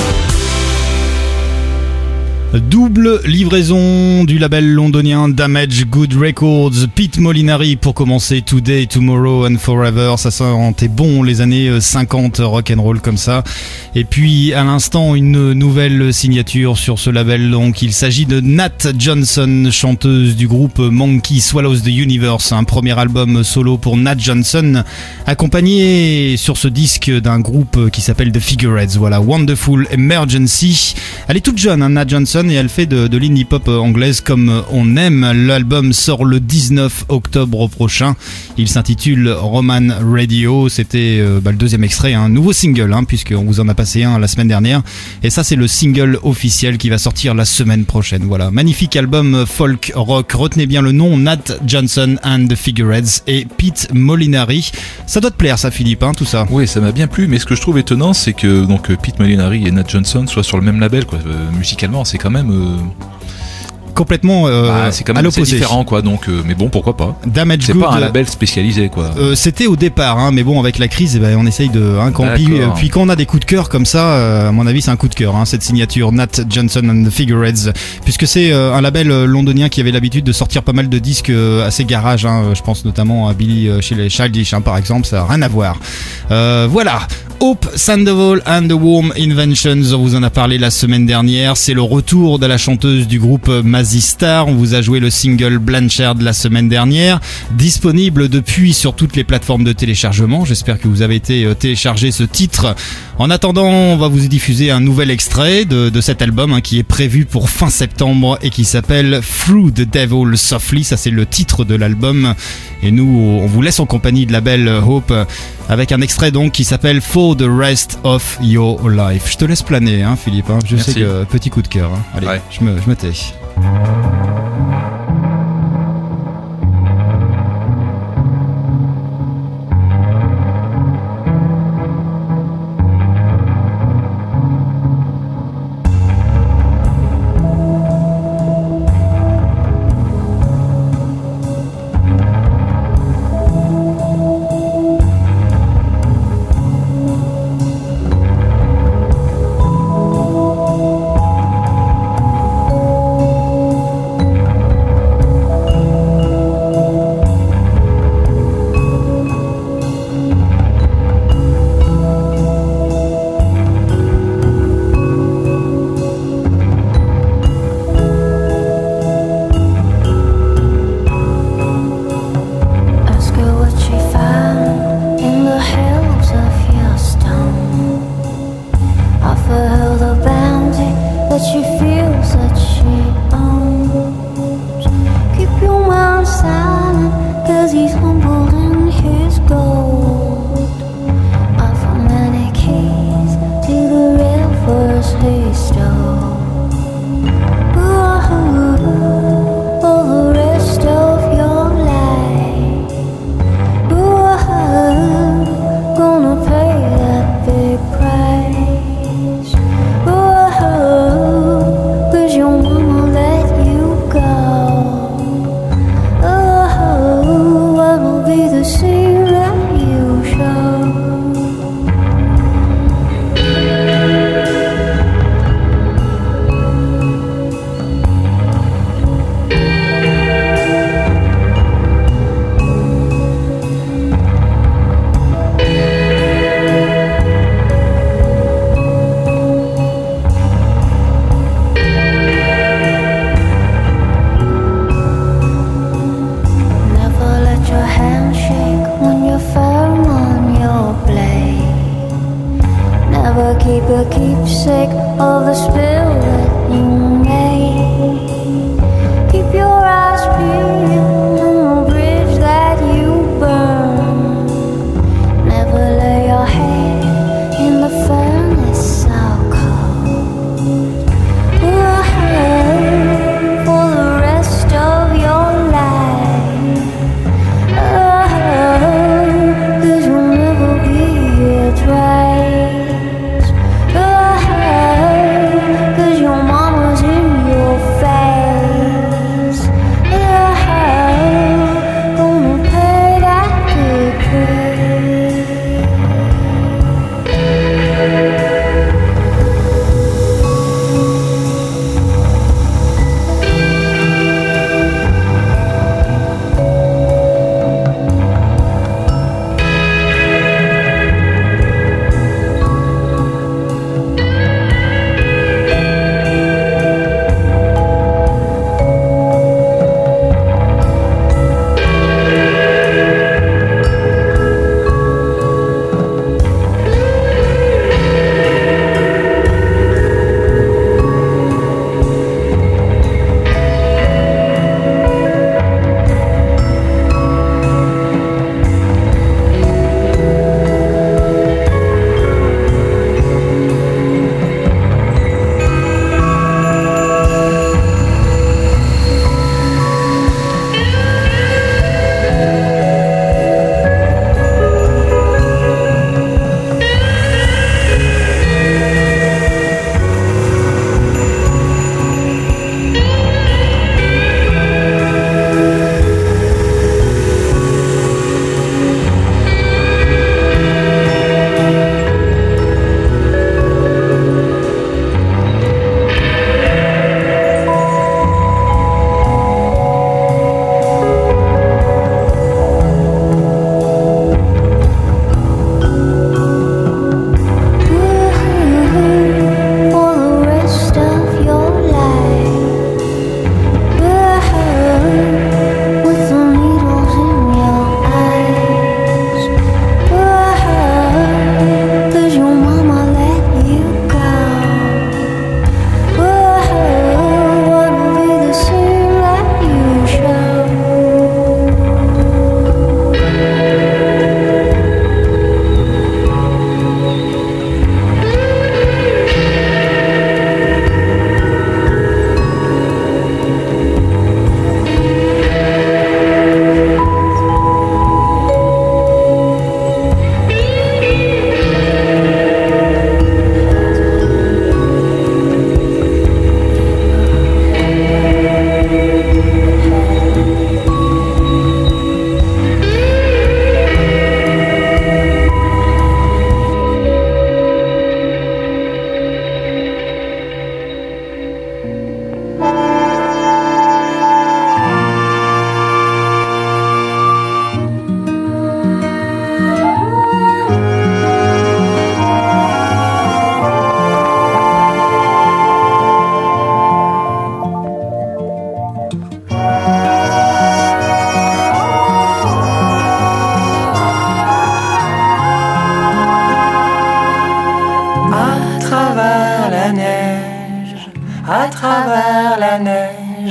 Double livraison du label londonien Damage Good Records. Pete Molinari pour commencer, Today, Tomorrow and Forever. Ça sentait bon les années cinquante rock'n'roll comme ça. Et puis à l'instant une nouvelle signature sur ce label. Donc il s'agit de Nat Johnson, chanteuse du groupe Monkey Swallows the Universe. Un premier album solo pour Nat Johnson, accompagné sur ce disque d'un groupe qui s'appelle The Figureheads. Voilà, Wonderful Emergency. Elle est toute jeune, hein, Nat Johnson, et elle fait de, de l'indie pop anglaise comme on aime. L'album sort le dix-neuf octobre prochain. Il s'intitule Roman Radio. C'était euh, bah, le deuxième extrait, un hein, nouveau single, hein, puisqu'on vous en a passé un la semaine dernière. Et ça, c'est le single officiel qui va sortir la semaine prochaine. Voilà, magnifique album folk rock. Retenez bien le nom, Nat Johnson and the Figureheads et Pete Molinari. Ça doit te plaire, ça, Philippe, hein, tout ça. Oui, ça m'a bien plu. Mais ce que je trouve étonnant, c'est que donc Pete Molinari et Nat Johnson soient sur le même label, quoi. Euh, musicalement, c'est quand même euh... complètement euh, ah, c'est quand même à l'opposé. C'est différent, quoi. Donc, euh, mais bon, pourquoi pas. Damage c'est Good, pas un label spécialisé, quoi. Euh, c'était au départ, hein, mais bon, avec la crise, eh ben, on essaye de. Hein, quand, puis, euh, puis quand on a des coups de cœur comme ça, euh, à mon avis, c'est un coup de cœur. Hein, cette signature Nat Johnson and the Figureheads, puisque c'est euh, un label euh, londonien qui avait l'habitude de sortir pas mal de disques euh, assez garage. Hein, je pense notamment à Billy euh, chez les Childish, hein, par exemple. Ça n'a rien à voir. Euh, voilà. Hope Sandoval and the Warm Inventions, on vous en a parlé la semaine dernière. C'est le retour de la chanteuse du groupe Mazzy Oasis Star. On vous a joué le single Blanchard de la semaine dernière, disponible depuis sur toutes les plateformes de téléchargement. J'espère que vous avez été téléchargé ce titre. En attendant, on va vous diffuser un nouvel extrait de, de cet album hein, qui est prévu pour fin septembre et qui s'appelle Through the Devil Softly. Ça, c'est le titre de l'album. Et nous, on vous laisse en compagnie de la belle Hope avec un extrait donc qui s'appelle For the Rest of Your Life. Je te laisse planer, hein, Philippe. Hein. Je Merci. sais que petit coup de cœur. Hein. Allez, ouais. je me, je me tais.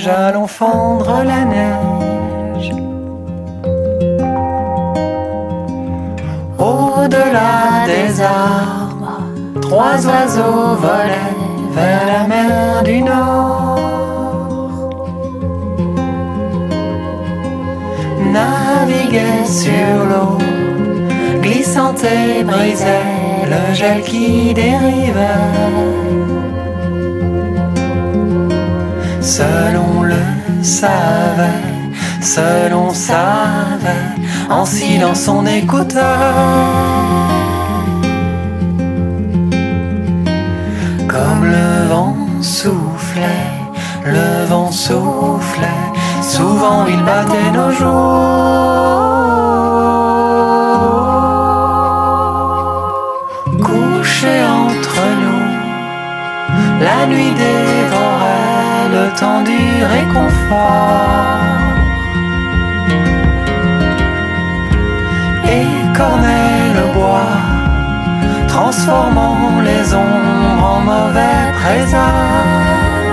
allons fondre la neige. Au-delà des arbres, trois oiseaux volaient vers la mer du Nord. Naviguaient sur l'eau, glissante et brisait le gel qui dérivait. Seul on le savait, seul on savait, en silence on écoutait. Comme le vent soufflait, le vent soufflait, souvent il battait nos jours. Couchés entre nous, la nuit dévorait le temps du réconfort. Écornait le bois, transformant les ombres en mauvais présages.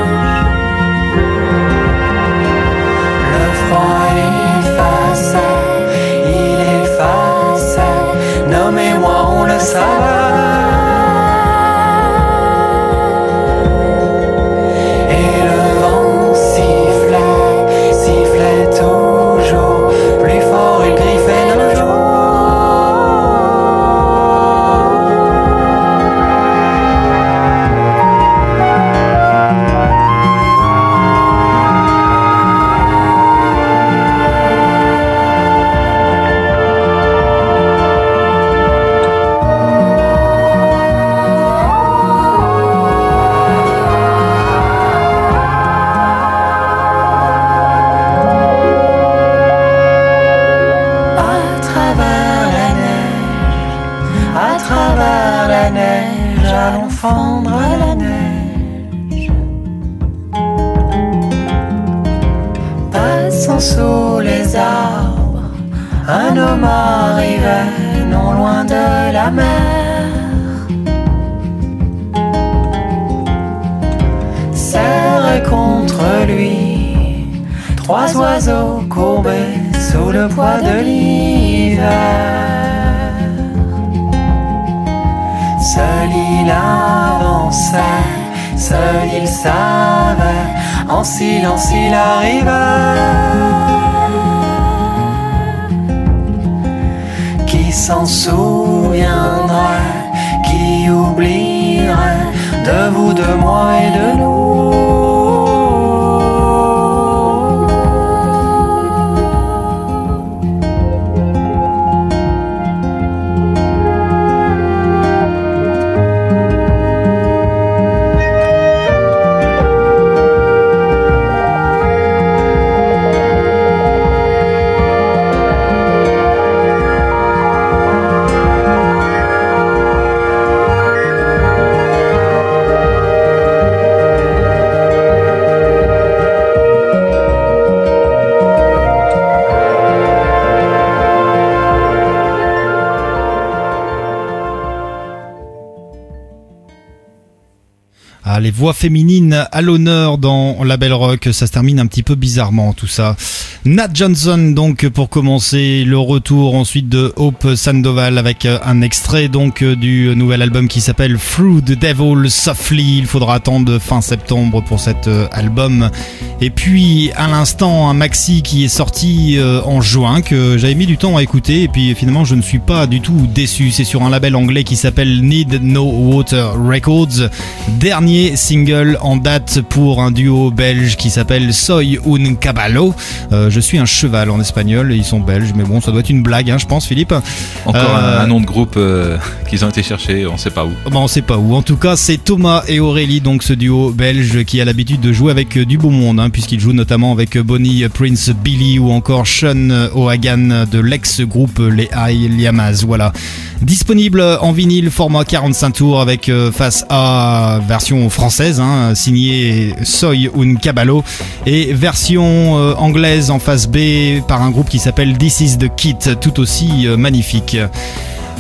Le froid effaçait, il effaçait, nommez-moi on le savait. Et le vent sifflait, sifflait toujours, plus fort il griffait nos jours. Fondre la neige, passant sous les arbres, un homme arrivait non loin de la mer. Serré contre lui, trois oiseaux courbés sous le poids de l'hiver. Seul il avançait, seul il savait, en silence il arrivait. Qui s'en souviendrait, qui oublierait de vous, de moi et de nous. Ah, les voix féminines à l'honneur dans La Belle Rock, ça se termine un petit peu bizarrement tout ça. Nat Johnson donc pour commencer, le retour ensuite de Hope Sandoval avec un extrait donc du nouvel album qui s'appelle Through the Devil Softly. Il faudra attendre fin septembre pour cet album. Et puis à l'instant un maxi qui est sorti en juin que j'avais mis du temps à écouter et puis finalement je ne suis pas du tout déçu. C'est sur un label anglais qui s'appelle Need No Water Records. Dernier single en date pour un duo belge qui s'appelle Soy un Caballo. Euh, je suis un cheval en espagnol et ils sont belges, mais bon, ça doit être une blague, hein, je pense, Philippe. Encore euh... un, un nom de groupe euh, qu'ils ont été chercher, on sait pas où. Bon, on sait pas où. En tout cas, c'est Thomas et Aurélie, donc ce duo belge qui a l'habitude de jouer avec du beau monde, hein, puisqu'il joue notamment avec Bonnie Prince Billy ou encore Sean O'Hagan de l'ex-groupe Les High Llamas. Voilà. Disponible en vinyle format quarante-cinq tours avec euh, face A version française, hein, signée Soy un Caballo, et version euh, anglaise en face B par un groupe qui s'appelle This Is The Kit, tout aussi euh, magnifique.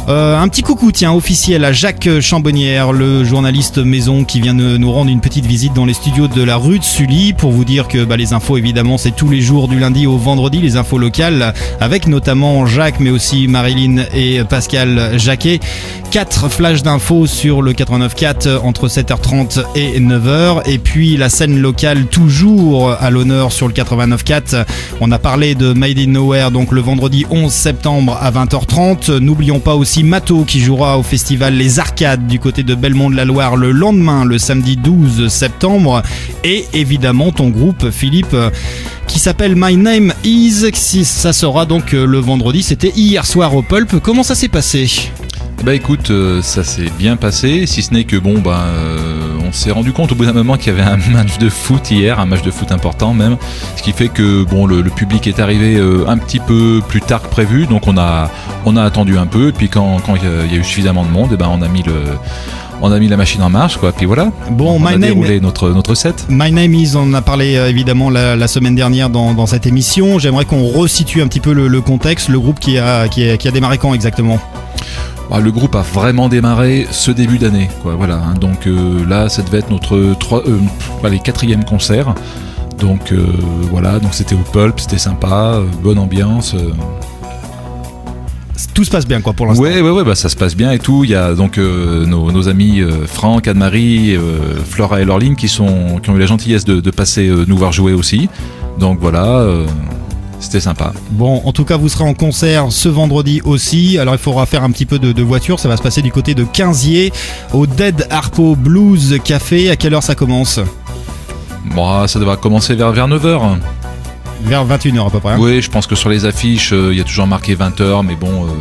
Euh, un petit coucou, tiens, officiel à Jacques Chambonnière, le journaliste maison qui vient de nous rendre une petite visite dans les studios de la rue de Sully pour vous dire que bah, les infos, évidemment, c'est tous les jours du lundi au vendredi, les infos locales, avec notamment Jacques, mais aussi Marilyn et Pascal Jacquet. Quatre flashs d'infos sur le quatre-vingt-neuf quatre entre sept heures trente et neuf heures. Et puis la scène locale toujours à l'honneur sur le quatre-vingt-neuf quatre. On a parlé de Made in Nowhere, donc le vendredi onze septembre à vingt heures trente. N'oublions pas aussi Mato qui jouera au festival Les Arcades du côté de Belmont-de-la-Loire le lendemain, le samedi douze septembre. Et évidemment ton groupe, Philippe, qui s'appelle My Name Is. Ça sera donc le vendredi, c'était hier soir au Pulp. Comment ça s'est passé ? Bah écoute, euh, ça s'est bien passé, si ce n'est que bon, bah, euh, on s'est rendu compte au bout d'un moment qu'il y avait un match de foot hier, un match de foot important même, ce qui fait que bon, le, le public est arrivé euh, un petit peu plus tard que prévu, donc on a, on a attendu un peu, et puis quand, quand il y a eu suffisamment de monde, et ben on a mis le... On a mis la machine en marche, quoi. Puis voilà. Bon, on my a name déroulé notre notre set. My Name Is, on en a parlé euh, évidemment la, la semaine dernière dans, dans cette émission. J'aimerais qu'on resitue un petit peu le, le contexte, le groupe qui a qui a, qui a démarré quand exactement. Bah, le groupe a vraiment démarré ce début d'année, quoi. Voilà. Hein. Donc euh, là, ça devait être notre trois, euh, allez, quatrième concert. Donc euh, voilà. Donc c'était au Pulp, c'était sympa, euh, bonne ambiance. Euh. Tout se passe bien, quoi, pour l'instant. Ouais, ouais, ouais, bah ça se passe bien et tout. Il y a donc euh, nos, nos amis euh, Franck, Anne-Marie, euh, Flora et Laureline qui sont qui ont eu la gentillesse de, de passer euh, nous voir jouer aussi. Donc voilà. Euh, C'était sympa. Bon, en tout cas, vous serez en concert ce vendredi aussi. Alors, il faudra faire un petit peu de, de voiture. Ça va se passer du côté de Quinzier, au Dead Harpo Blues Café. À quelle heure ça commence ? Bon, ça devra commencer vers, vers neuf heures. Vers vingt et une heures à peu près. Hein. Oui, je pense que sur les affiches, il euh, y a toujours marqué vingt heures, mais bon, euh,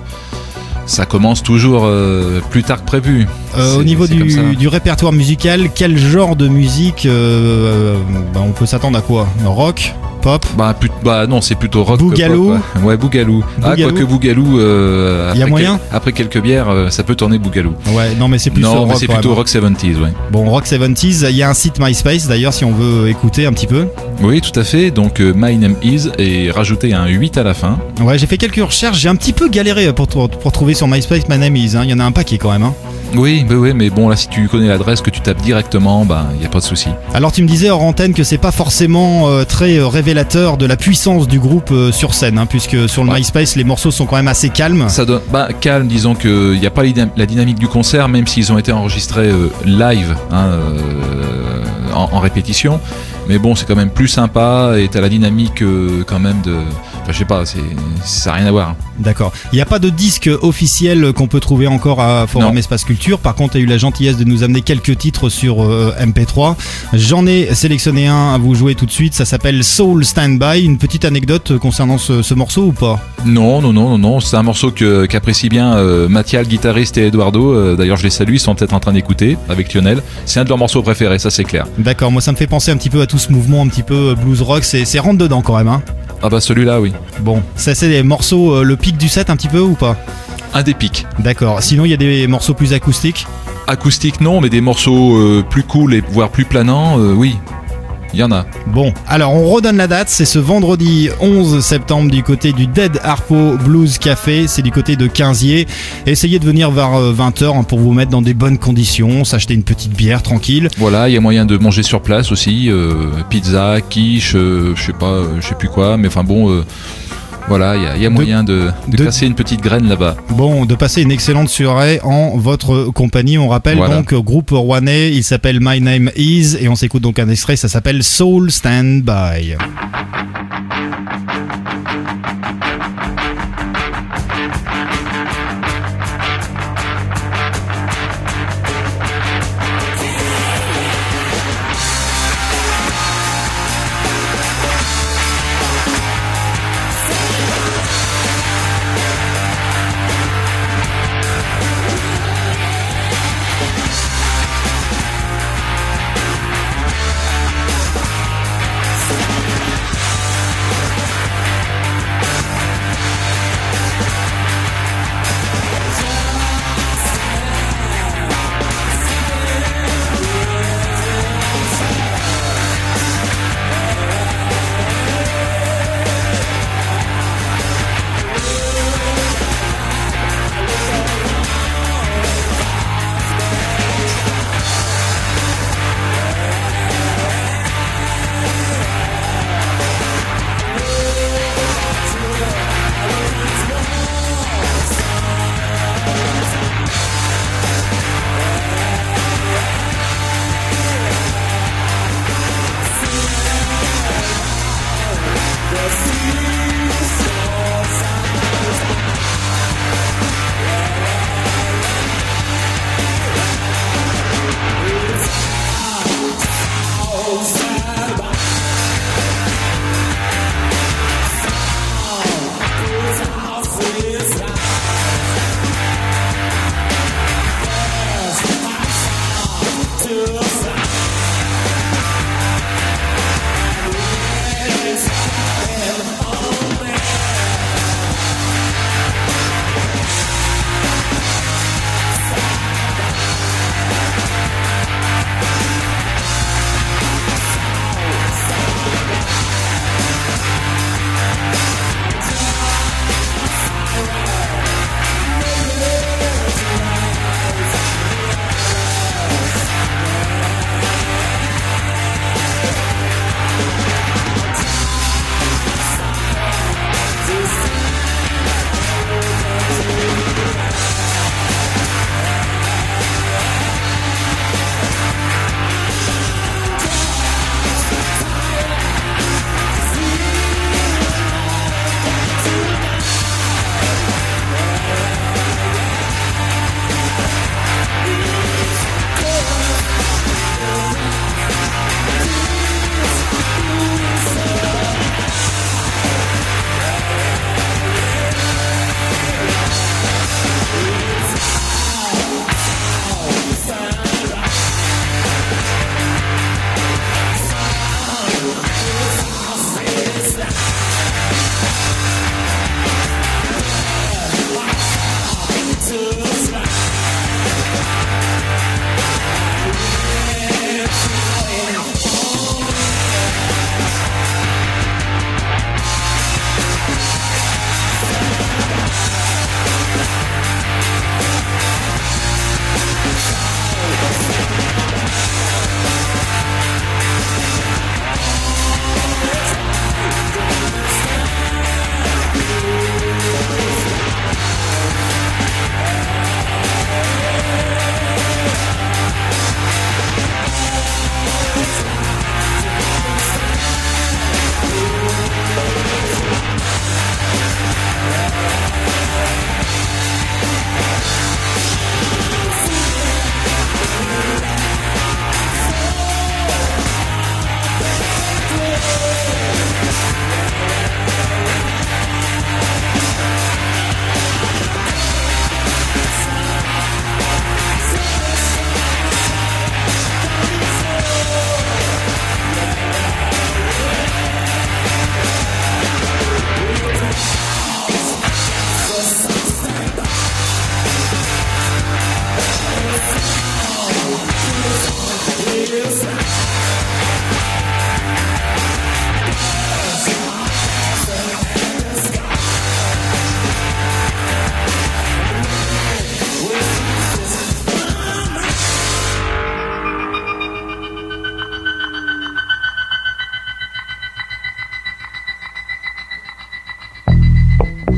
ça commence toujours euh, plus tard que prévu. Euh, au niveau du, du répertoire musical, quel genre de musique euh, bah, on peut s'attendre à quoi ? Rock ? Pop. Bah, put- bah non, c'est plutôt rock. Bougalou. Que pop, ouais. ouais, Bougalou. Ah, quoique Bougalou. Euh, Il y a moyen. quel- après quelques bières, euh, ça peut tourner Bougalou. Ouais, non, mais c'est plus non, rock. mais c'est plutôt même. rock soixante-dix, ouais. Bon, rock soixante-dix. Il y a un site MySpace d'ailleurs si on veut écouter un petit peu. Oui, tout à fait. Donc euh, My Name Is et rajouter un huit à la fin. Ouais, j'ai fait quelques recherches. J'ai un petit peu galéré pour, pour trouver sur MySpace My Name Is. Hein. Il y en a un paquet quand même. Hein. Oui, bah oui, mais bon, là, si tu connais l'adresse, que tu tapes directement, bah, il n'y a pas de souci. Alors, tu me disais hors antenne que c'est pas forcément euh, très euh, révélateur de la puissance du groupe euh, sur scène, hein, puisque sur le ouais. MySpace, les morceaux sont quand même assez calmes. Ça donne, bah, calme, disons qu'il n'y a pas la dynamique du concert, même s'ils ont été enregistrés euh, live, hein, euh, en, en répétition. Mais bon, c'est quand même plus sympa et t'as la dynamique euh, quand même de. Enfin, je sais pas, c'est, ça n'a rien à voir. D'accord. Il n'y a pas de disque officiel qu'on peut trouver encore à Forum non. Espace Culture. Par contre, tu as eu la gentillesse de nous amener quelques titres sur euh, M P trois. J'en ai sélectionné un à vous jouer tout de suite. Ça s'appelle Soul Standby. Une petite anecdote concernant ce, ce morceau ou pas ? Non, non, non, non, non. C'est un morceau que, qu'apprécie bien euh, Mathial, guitariste, et Eduardo. Euh, d'ailleurs, je les salue. Ils sont peut-être en train d'écouter avec Lionel. C'est un de leurs morceaux préférés, ça c'est clair. D'accord. Moi, ça me fait penser un petit peu à tout ce mouvement un petit peu blues rock. C'est, c'est rentre dedans quand même, hein. Ah bah celui-là, oui. Bon, ça c'est des morceaux, euh, le pic du set un petit peu ou pas ? Un des pics. D'accord. Sinon, il y a des morceaux plus acoustiques ? Acoustiques, non, mais des morceaux euh, plus cool et voire plus planants, euh, oui. Il y en a. Bon, alors on redonne la date, c'est ce vendredi onze septembre du côté du Dead Harpo Blues Café, c'est du côté de Quinzier. Essayez de venir vers vingt heures hein, pour vous mettre dans des bonnes conditions, s'acheter une petite bière tranquille. Voilà, il y a moyen de manger sur place aussi, euh, pizza, quiche, euh, je sais pas, euh, je sais plus quoi, mais enfin bon... Euh, Voilà, il y a, y a moyen de, de, de casser une petite graine là-bas. Bon, de passer une excellente soirée en votre compagnie. On rappelle voilà. donc groupe rouennais, il s'appelle My Name Is et on s'écoute donc un extrait, ça s'appelle Soul Standby.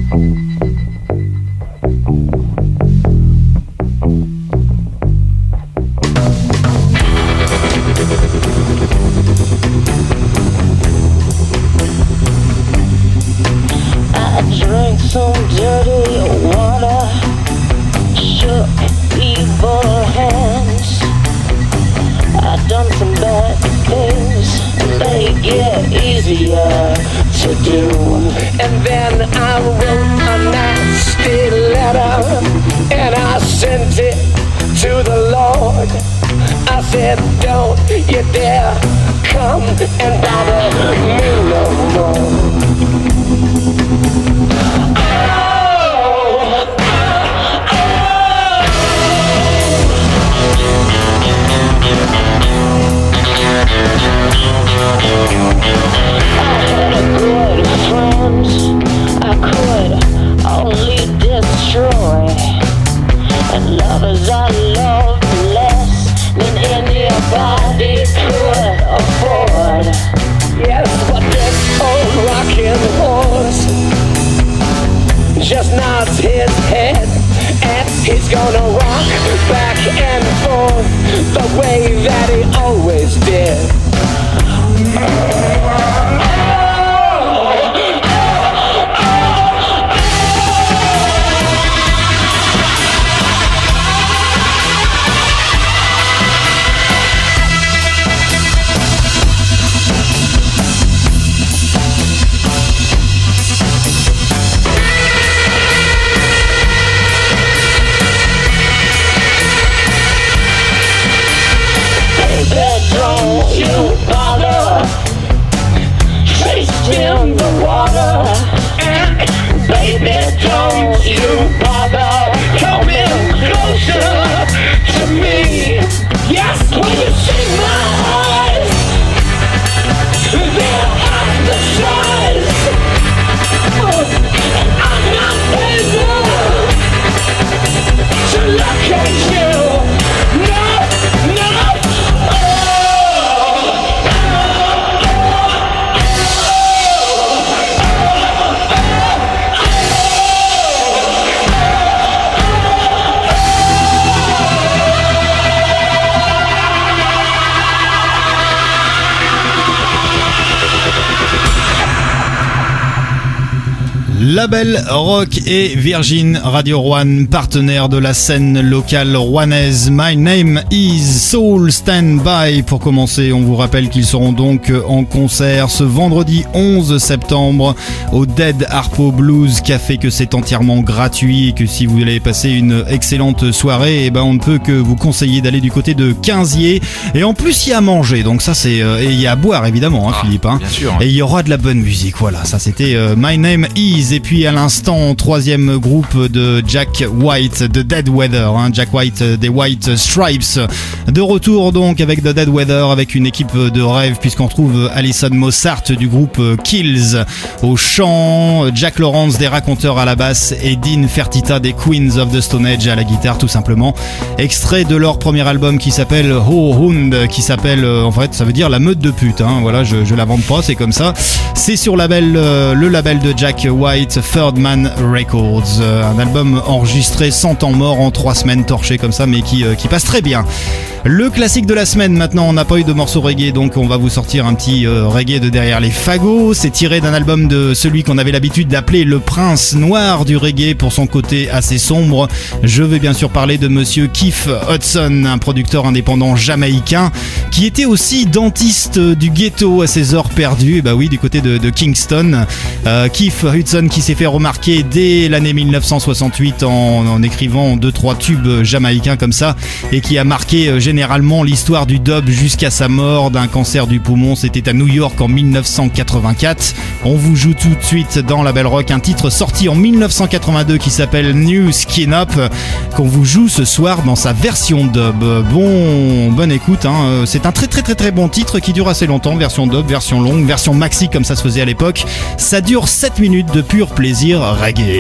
Label Rock et Virgin Radio Rouen, partenaire de la scène locale rouennaise. My Name is Soul Stand By. Pour commencer, on vous rappelle qu'ils seront donc en concert ce vendredi onze septembre au Dead Harpo Blues Café, que c'est entièrement gratuit et que si vous voulez passer une excellente soirée, eh ben on ne peut que vous conseiller d'aller du côté de Quinzier. Et en plus, il y a à manger, donc ça c'est euh, et il y a à boire évidemment, hein, ah, Philippe. Hein. Bien sûr. Et il y aura de la bonne musique. Voilà, ça c'était euh, My Name is. Et puis à l'instant, troisième groupe de Jack White, de Dead Weather, hein, Jack White euh, des White Stripes, de retour donc avec The Dead Weather, avec une équipe de rêve puisqu'on trouve Alison Mossart du groupe Kills au chant, Jack Lawrence des Raconteurs à la basse et Dean Fertita des Queens of the Stone Age à la guitare tout simplement. Extrait de leur premier album qui s'appelle Ho Hund, qui s'appelle euh, en fait ça veut dire la meute de pute, hein, voilà, je, je la vends pas, c'est comme ça. C'est sur label, euh, le label de Jack White, Third Man Records, euh, un album enregistré sans temps mort en trois semaines, torché comme ça, mais qui, euh, qui passe très bien. Le classique de la semaine maintenant, on n'a pas eu de morceau reggae, donc on va vous sortir un petit euh, reggae de derrière les fagots. C'est tiré d'un album de celui qu'on avait l'habitude d'appeler le prince noir du reggae pour son côté assez sombre. Je vais bien sûr parler de monsieur Keith Hudson, un producteur indépendant jamaïcain qui était aussi dentiste du ghetto à ses heures perdues, et bah oui, du côté de, de Kingston. Euh, Keith Hudson qui s'est fait remarquer dès l'année mille neuf cent soixante-huit en, en écrivant deux trois tubes jamaïcains comme ça, et qui a marqué euh, généralement l'histoire du dub jusqu'à sa mort d'un cancer du poumon. C'était à New York en mille neuf cent quatre-vingt-quatre. On vous joue tout de suite dans la Belle Rock un titre sorti en mille neuf cent quatre-vingt-deux qui s'appelle New Skin Up, qu'on vous joue ce soir dans sa version dub. Bon, bonne écoute, hein. C'est un très très très très bon titre qui dure assez longtemps, version dub, version longue, version maxi comme ça se faisait à l'époque. Ça dure sept minutes de pur plaisir reggae.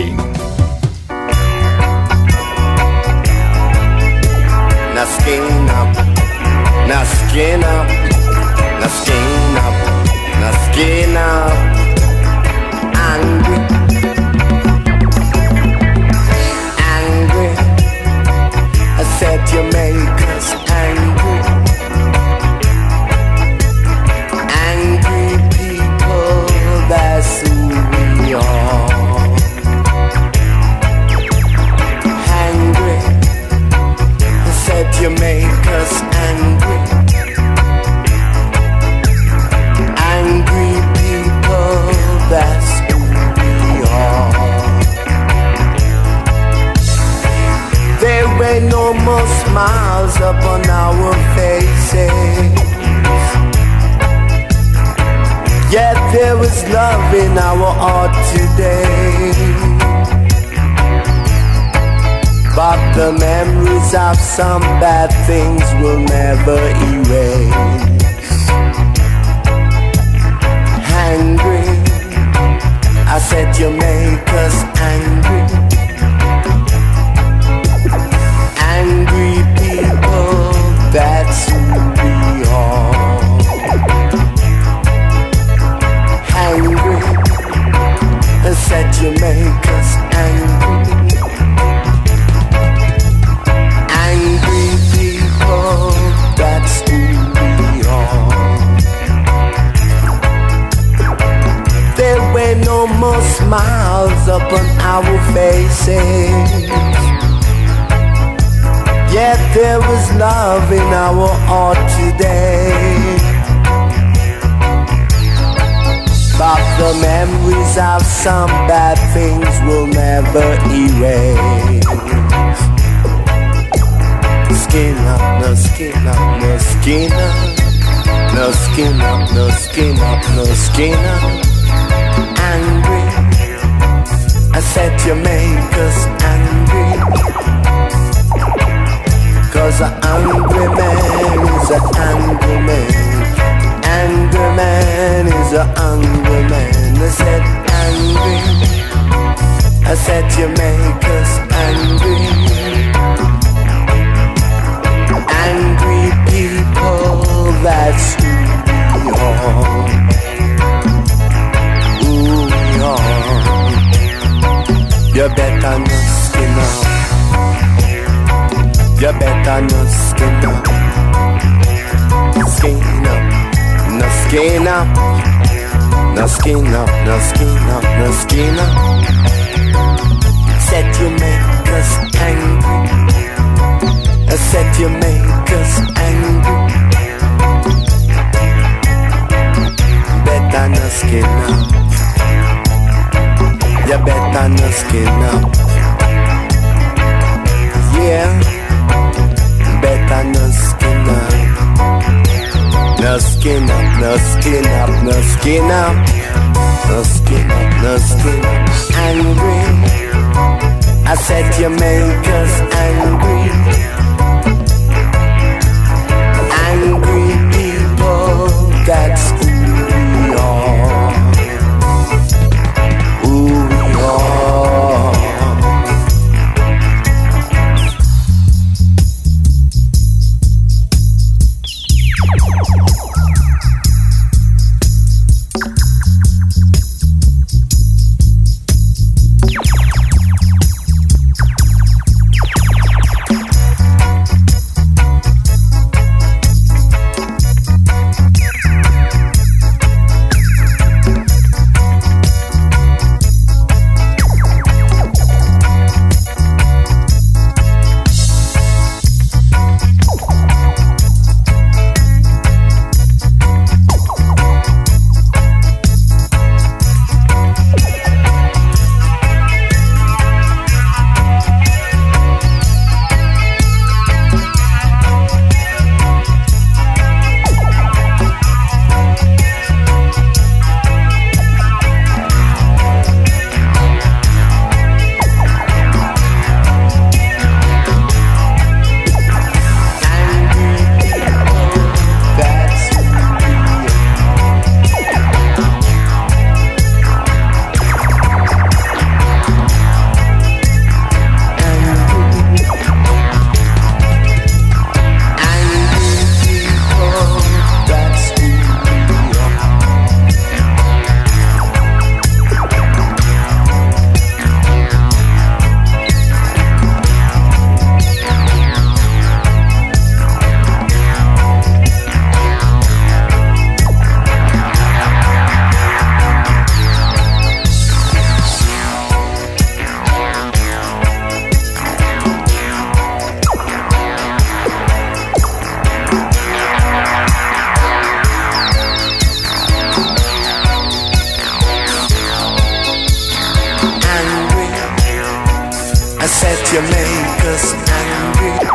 Now skin up, now skin up, now skin up, now skin up, angry. in our heart today, but the memories of some bad things will never erase. Angry, I said you make us angry. Angry people, that's who we are. Angry, I said you make us angry. Angry people, that's who we are. There were no more smiles upon our faces, yet there was love in our heart today. But the memories of some bad things will never erase. Skin up, no skin up, no skin up. No skin up, no skin up, no skin up. Angry, I said you make us angry. Cause an angry man is an angry man. Angry man is an angry man. I said angry, I said you make us angry. Angry people, that's who we are. Who we are. You better not skin up. You better not skin up. Skin up, no skin up. No skin up, no skin up, no skin up. Said you make us angry. I said you make us angry. Better no skin up. You better no skin up. Yeah. Better no skin up. No skin up, no skin up, no skin up. No skin up, no skin up. Angry, I said you make us angry. Angry people, that's who we are. Who we are. You make us angry.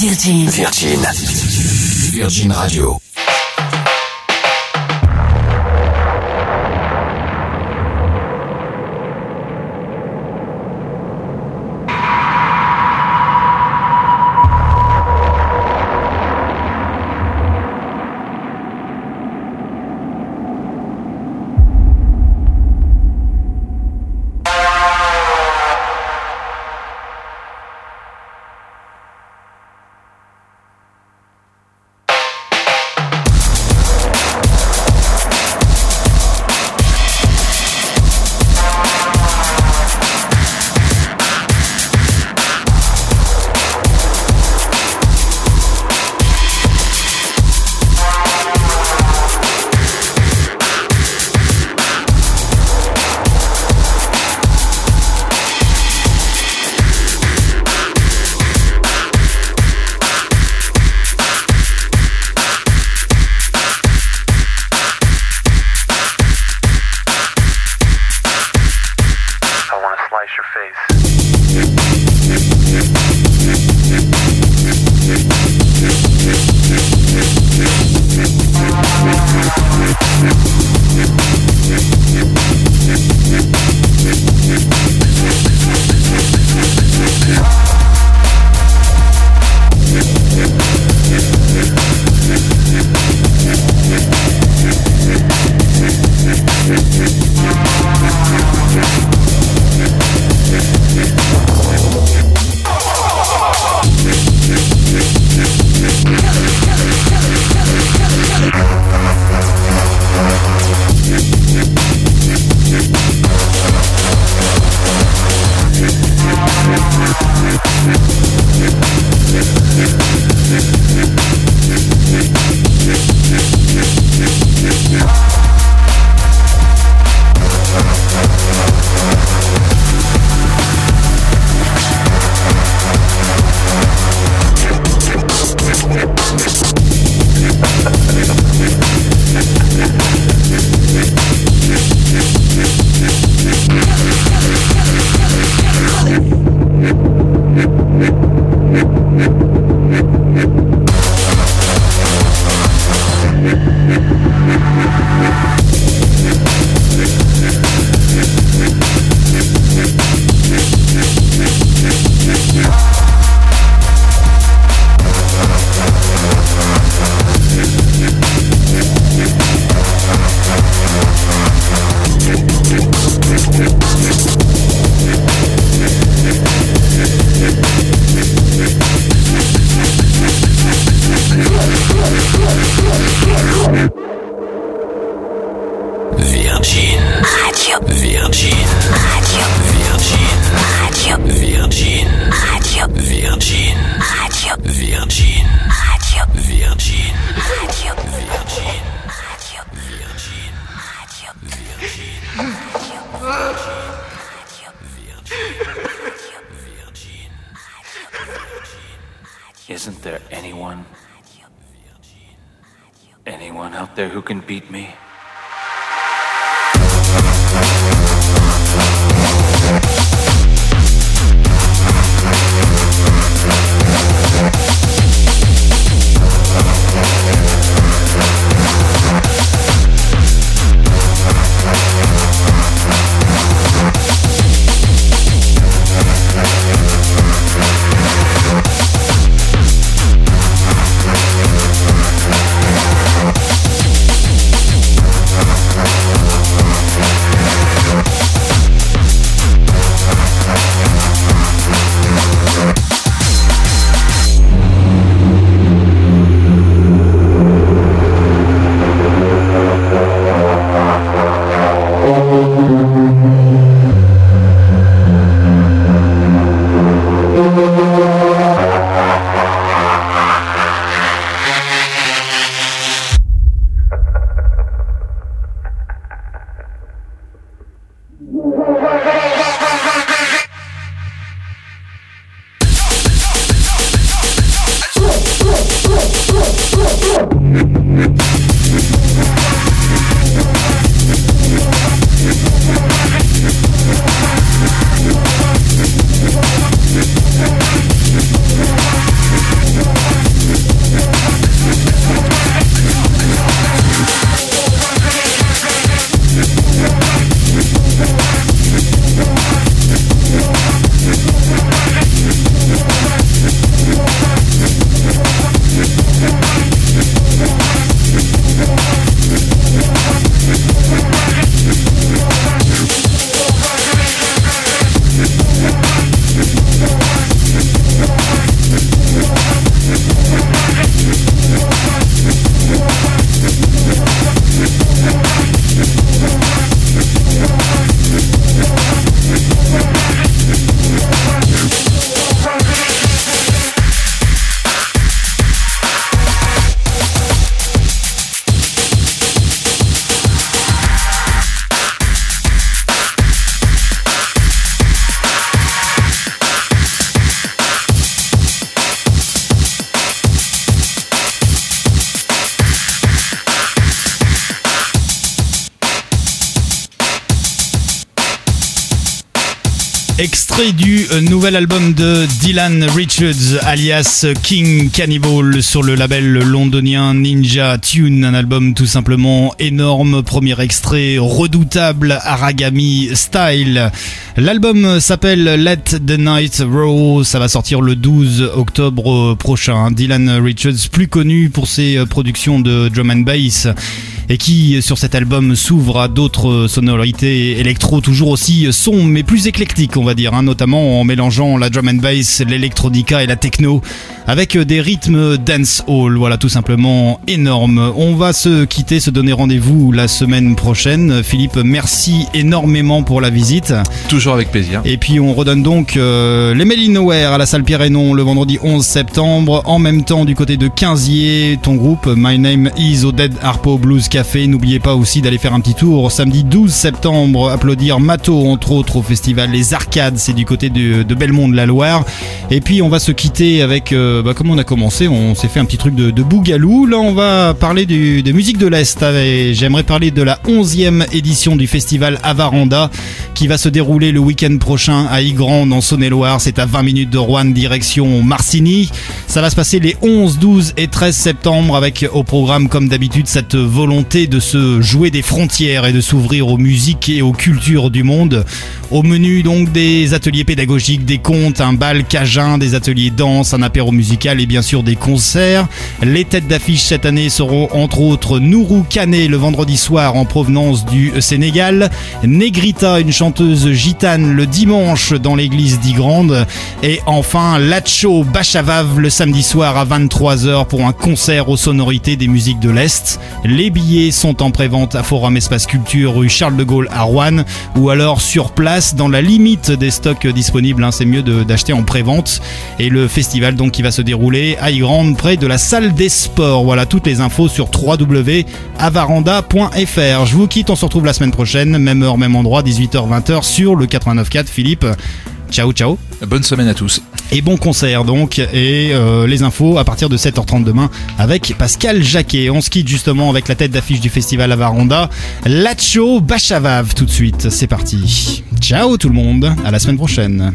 Virgin. Virgin. Virgin Radio. Isn't there anyone, anyone out there who can beat me? extrait du euh, nouvel album de Dylan Richards alias King Cannibal sur le label londonien Ninja Tune, un album tout simplement énorme. Premier extrait redoutable, Aragami Style. L'album s'appelle Let the Night Roll, ça va sortir le douze octobre prochain. Dylan Richards, plus connu pour ses productions de drum and bass, et qui sur cet album s'ouvre à d'autres sonorités électro toujours aussi sombres mais plus éclectiques, on va dire, hein, notamment en mélangeant la drum and bass, l'électronica et la techno avec des rythmes dancehall. Voilà, tout simplement énorme. On va se quitter, se donner rendez-vous la semaine prochaine. Philippe, merci énormément pour la visite. Toujours avec plaisir. Et puis on redonne donc euh, les Made in Nowhere à la salle Pierre-Hénon le vendredi onze septembre. En même temps, du côté de Quinzier, ton groupe My Name Is au Dead Harpo Blues Café. N'oubliez pas aussi d'aller faire un petit tour samedi douze septembre, applaudir Mato entre autres au festival Les Arcades, c'est du côté de, de Belmont-de-la-Loire. Et puis on va se quitter avec, euh, bah, comme on a commencé, on s'est fait un petit truc de, de bougalou. Là on va parler du, de musique de l'Est. Et j'aimerais parler de la onzième édition du festival Avaranda qui va se dérouler le week-end prochain à Ygrande en Saône-et-Loire. C'est à vingt minutes de Roanne, direction Marcigny. Ça va se passer les onze, douze et treize septembre avec au programme comme d'habitude cette volonté de se jouer des frontières et de s'ouvrir aux musiques et aux cultures du monde. Au menu donc des ateliers pédagogiques, des contes, un bal cajun, des ateliers danse, un apéro musical et bien sûr des concerts. Les têtes d'affiche cette année seront entre autres Nourou Kané le vendredi soir en provenance du Sénégal, Negrita, une chanteuse gitane, le dimanche dans l'église d'Ygrande, et enfin Lacho Bachavav le samedi soir à vingt-trois heures pour un concert aux sonorités des musiques de l'Est. Les billets sont en prévente à Forum Espace Culture rue Charles de Gaulle à Roanne ou alors sur place dans la limite des stocks disponibles, hein, c'est mieux de, d'acheter en prévente. Et le festival donc qui va se dérouler à Ygrande près de la salle des sports. Voilà, toutes les infos sur w w w point avaranda point f r. Je vous quitte, on se retrouve la semaine prochaine, même heure, même endroit, dix-huit heures vingt heures sur le quatre-vingt-neuf point quatre. Philippe, ciao ciao. Bonne semaine à tous. Et bon concert donc, et euh, les infos à partir de sept heures trente demain avec Pascal Jacquet. On se quitte justement avec la tête d'affiche du festival Avaranda, Lacho Bachavav tout de suite. C'est parti. Ciao tout le monde, à la semaine prochaine.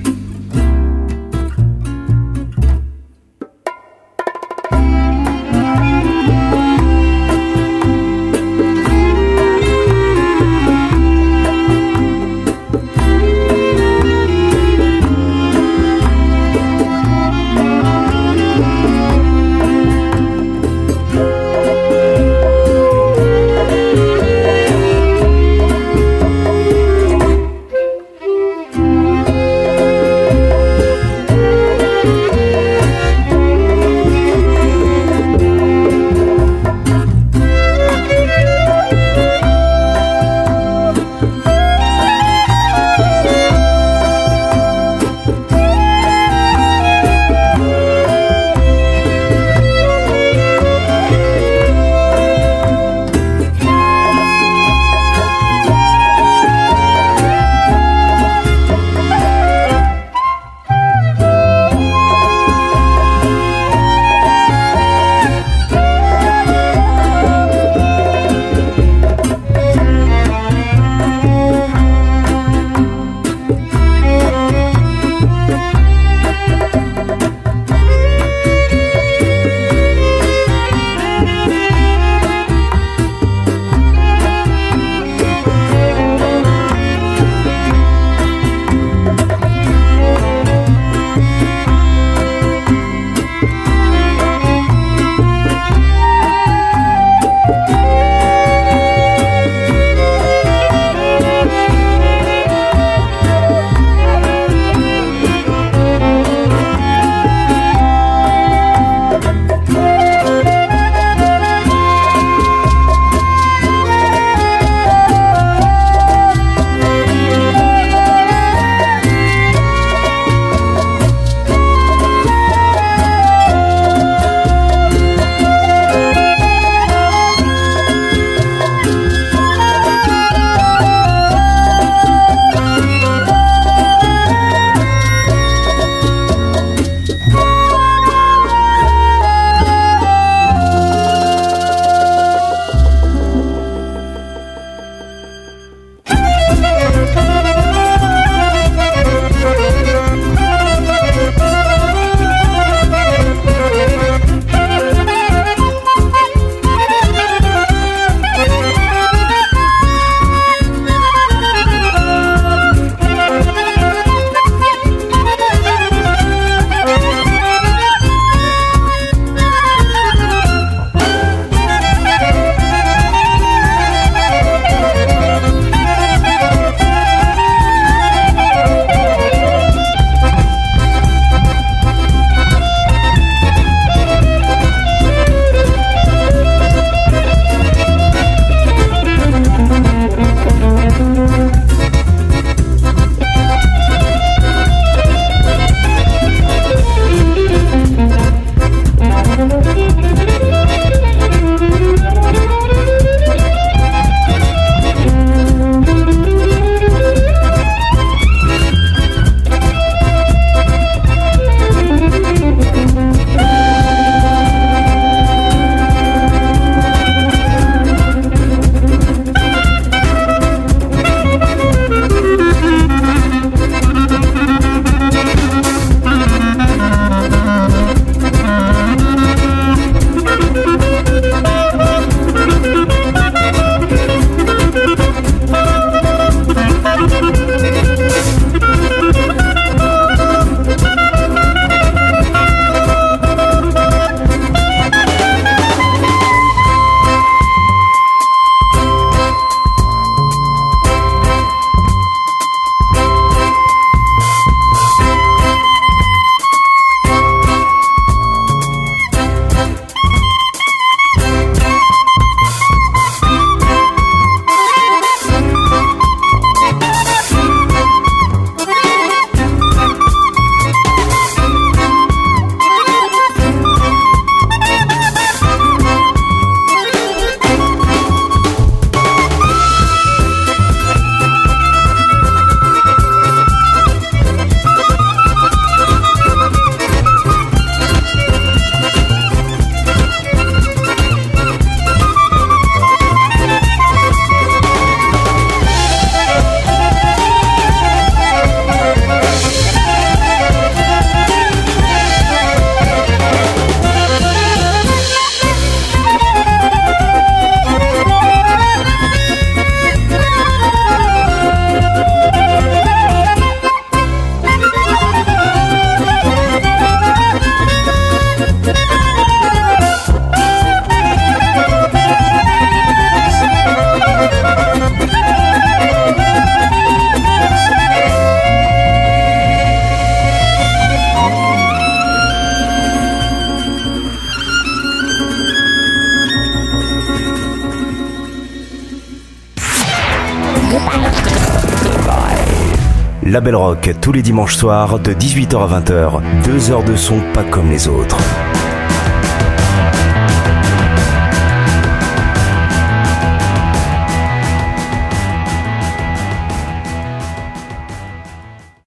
La Belle Rock, tous les dimanches soirs de dix-huit heures à vingt heures. Deux heures de son pas comme les autres.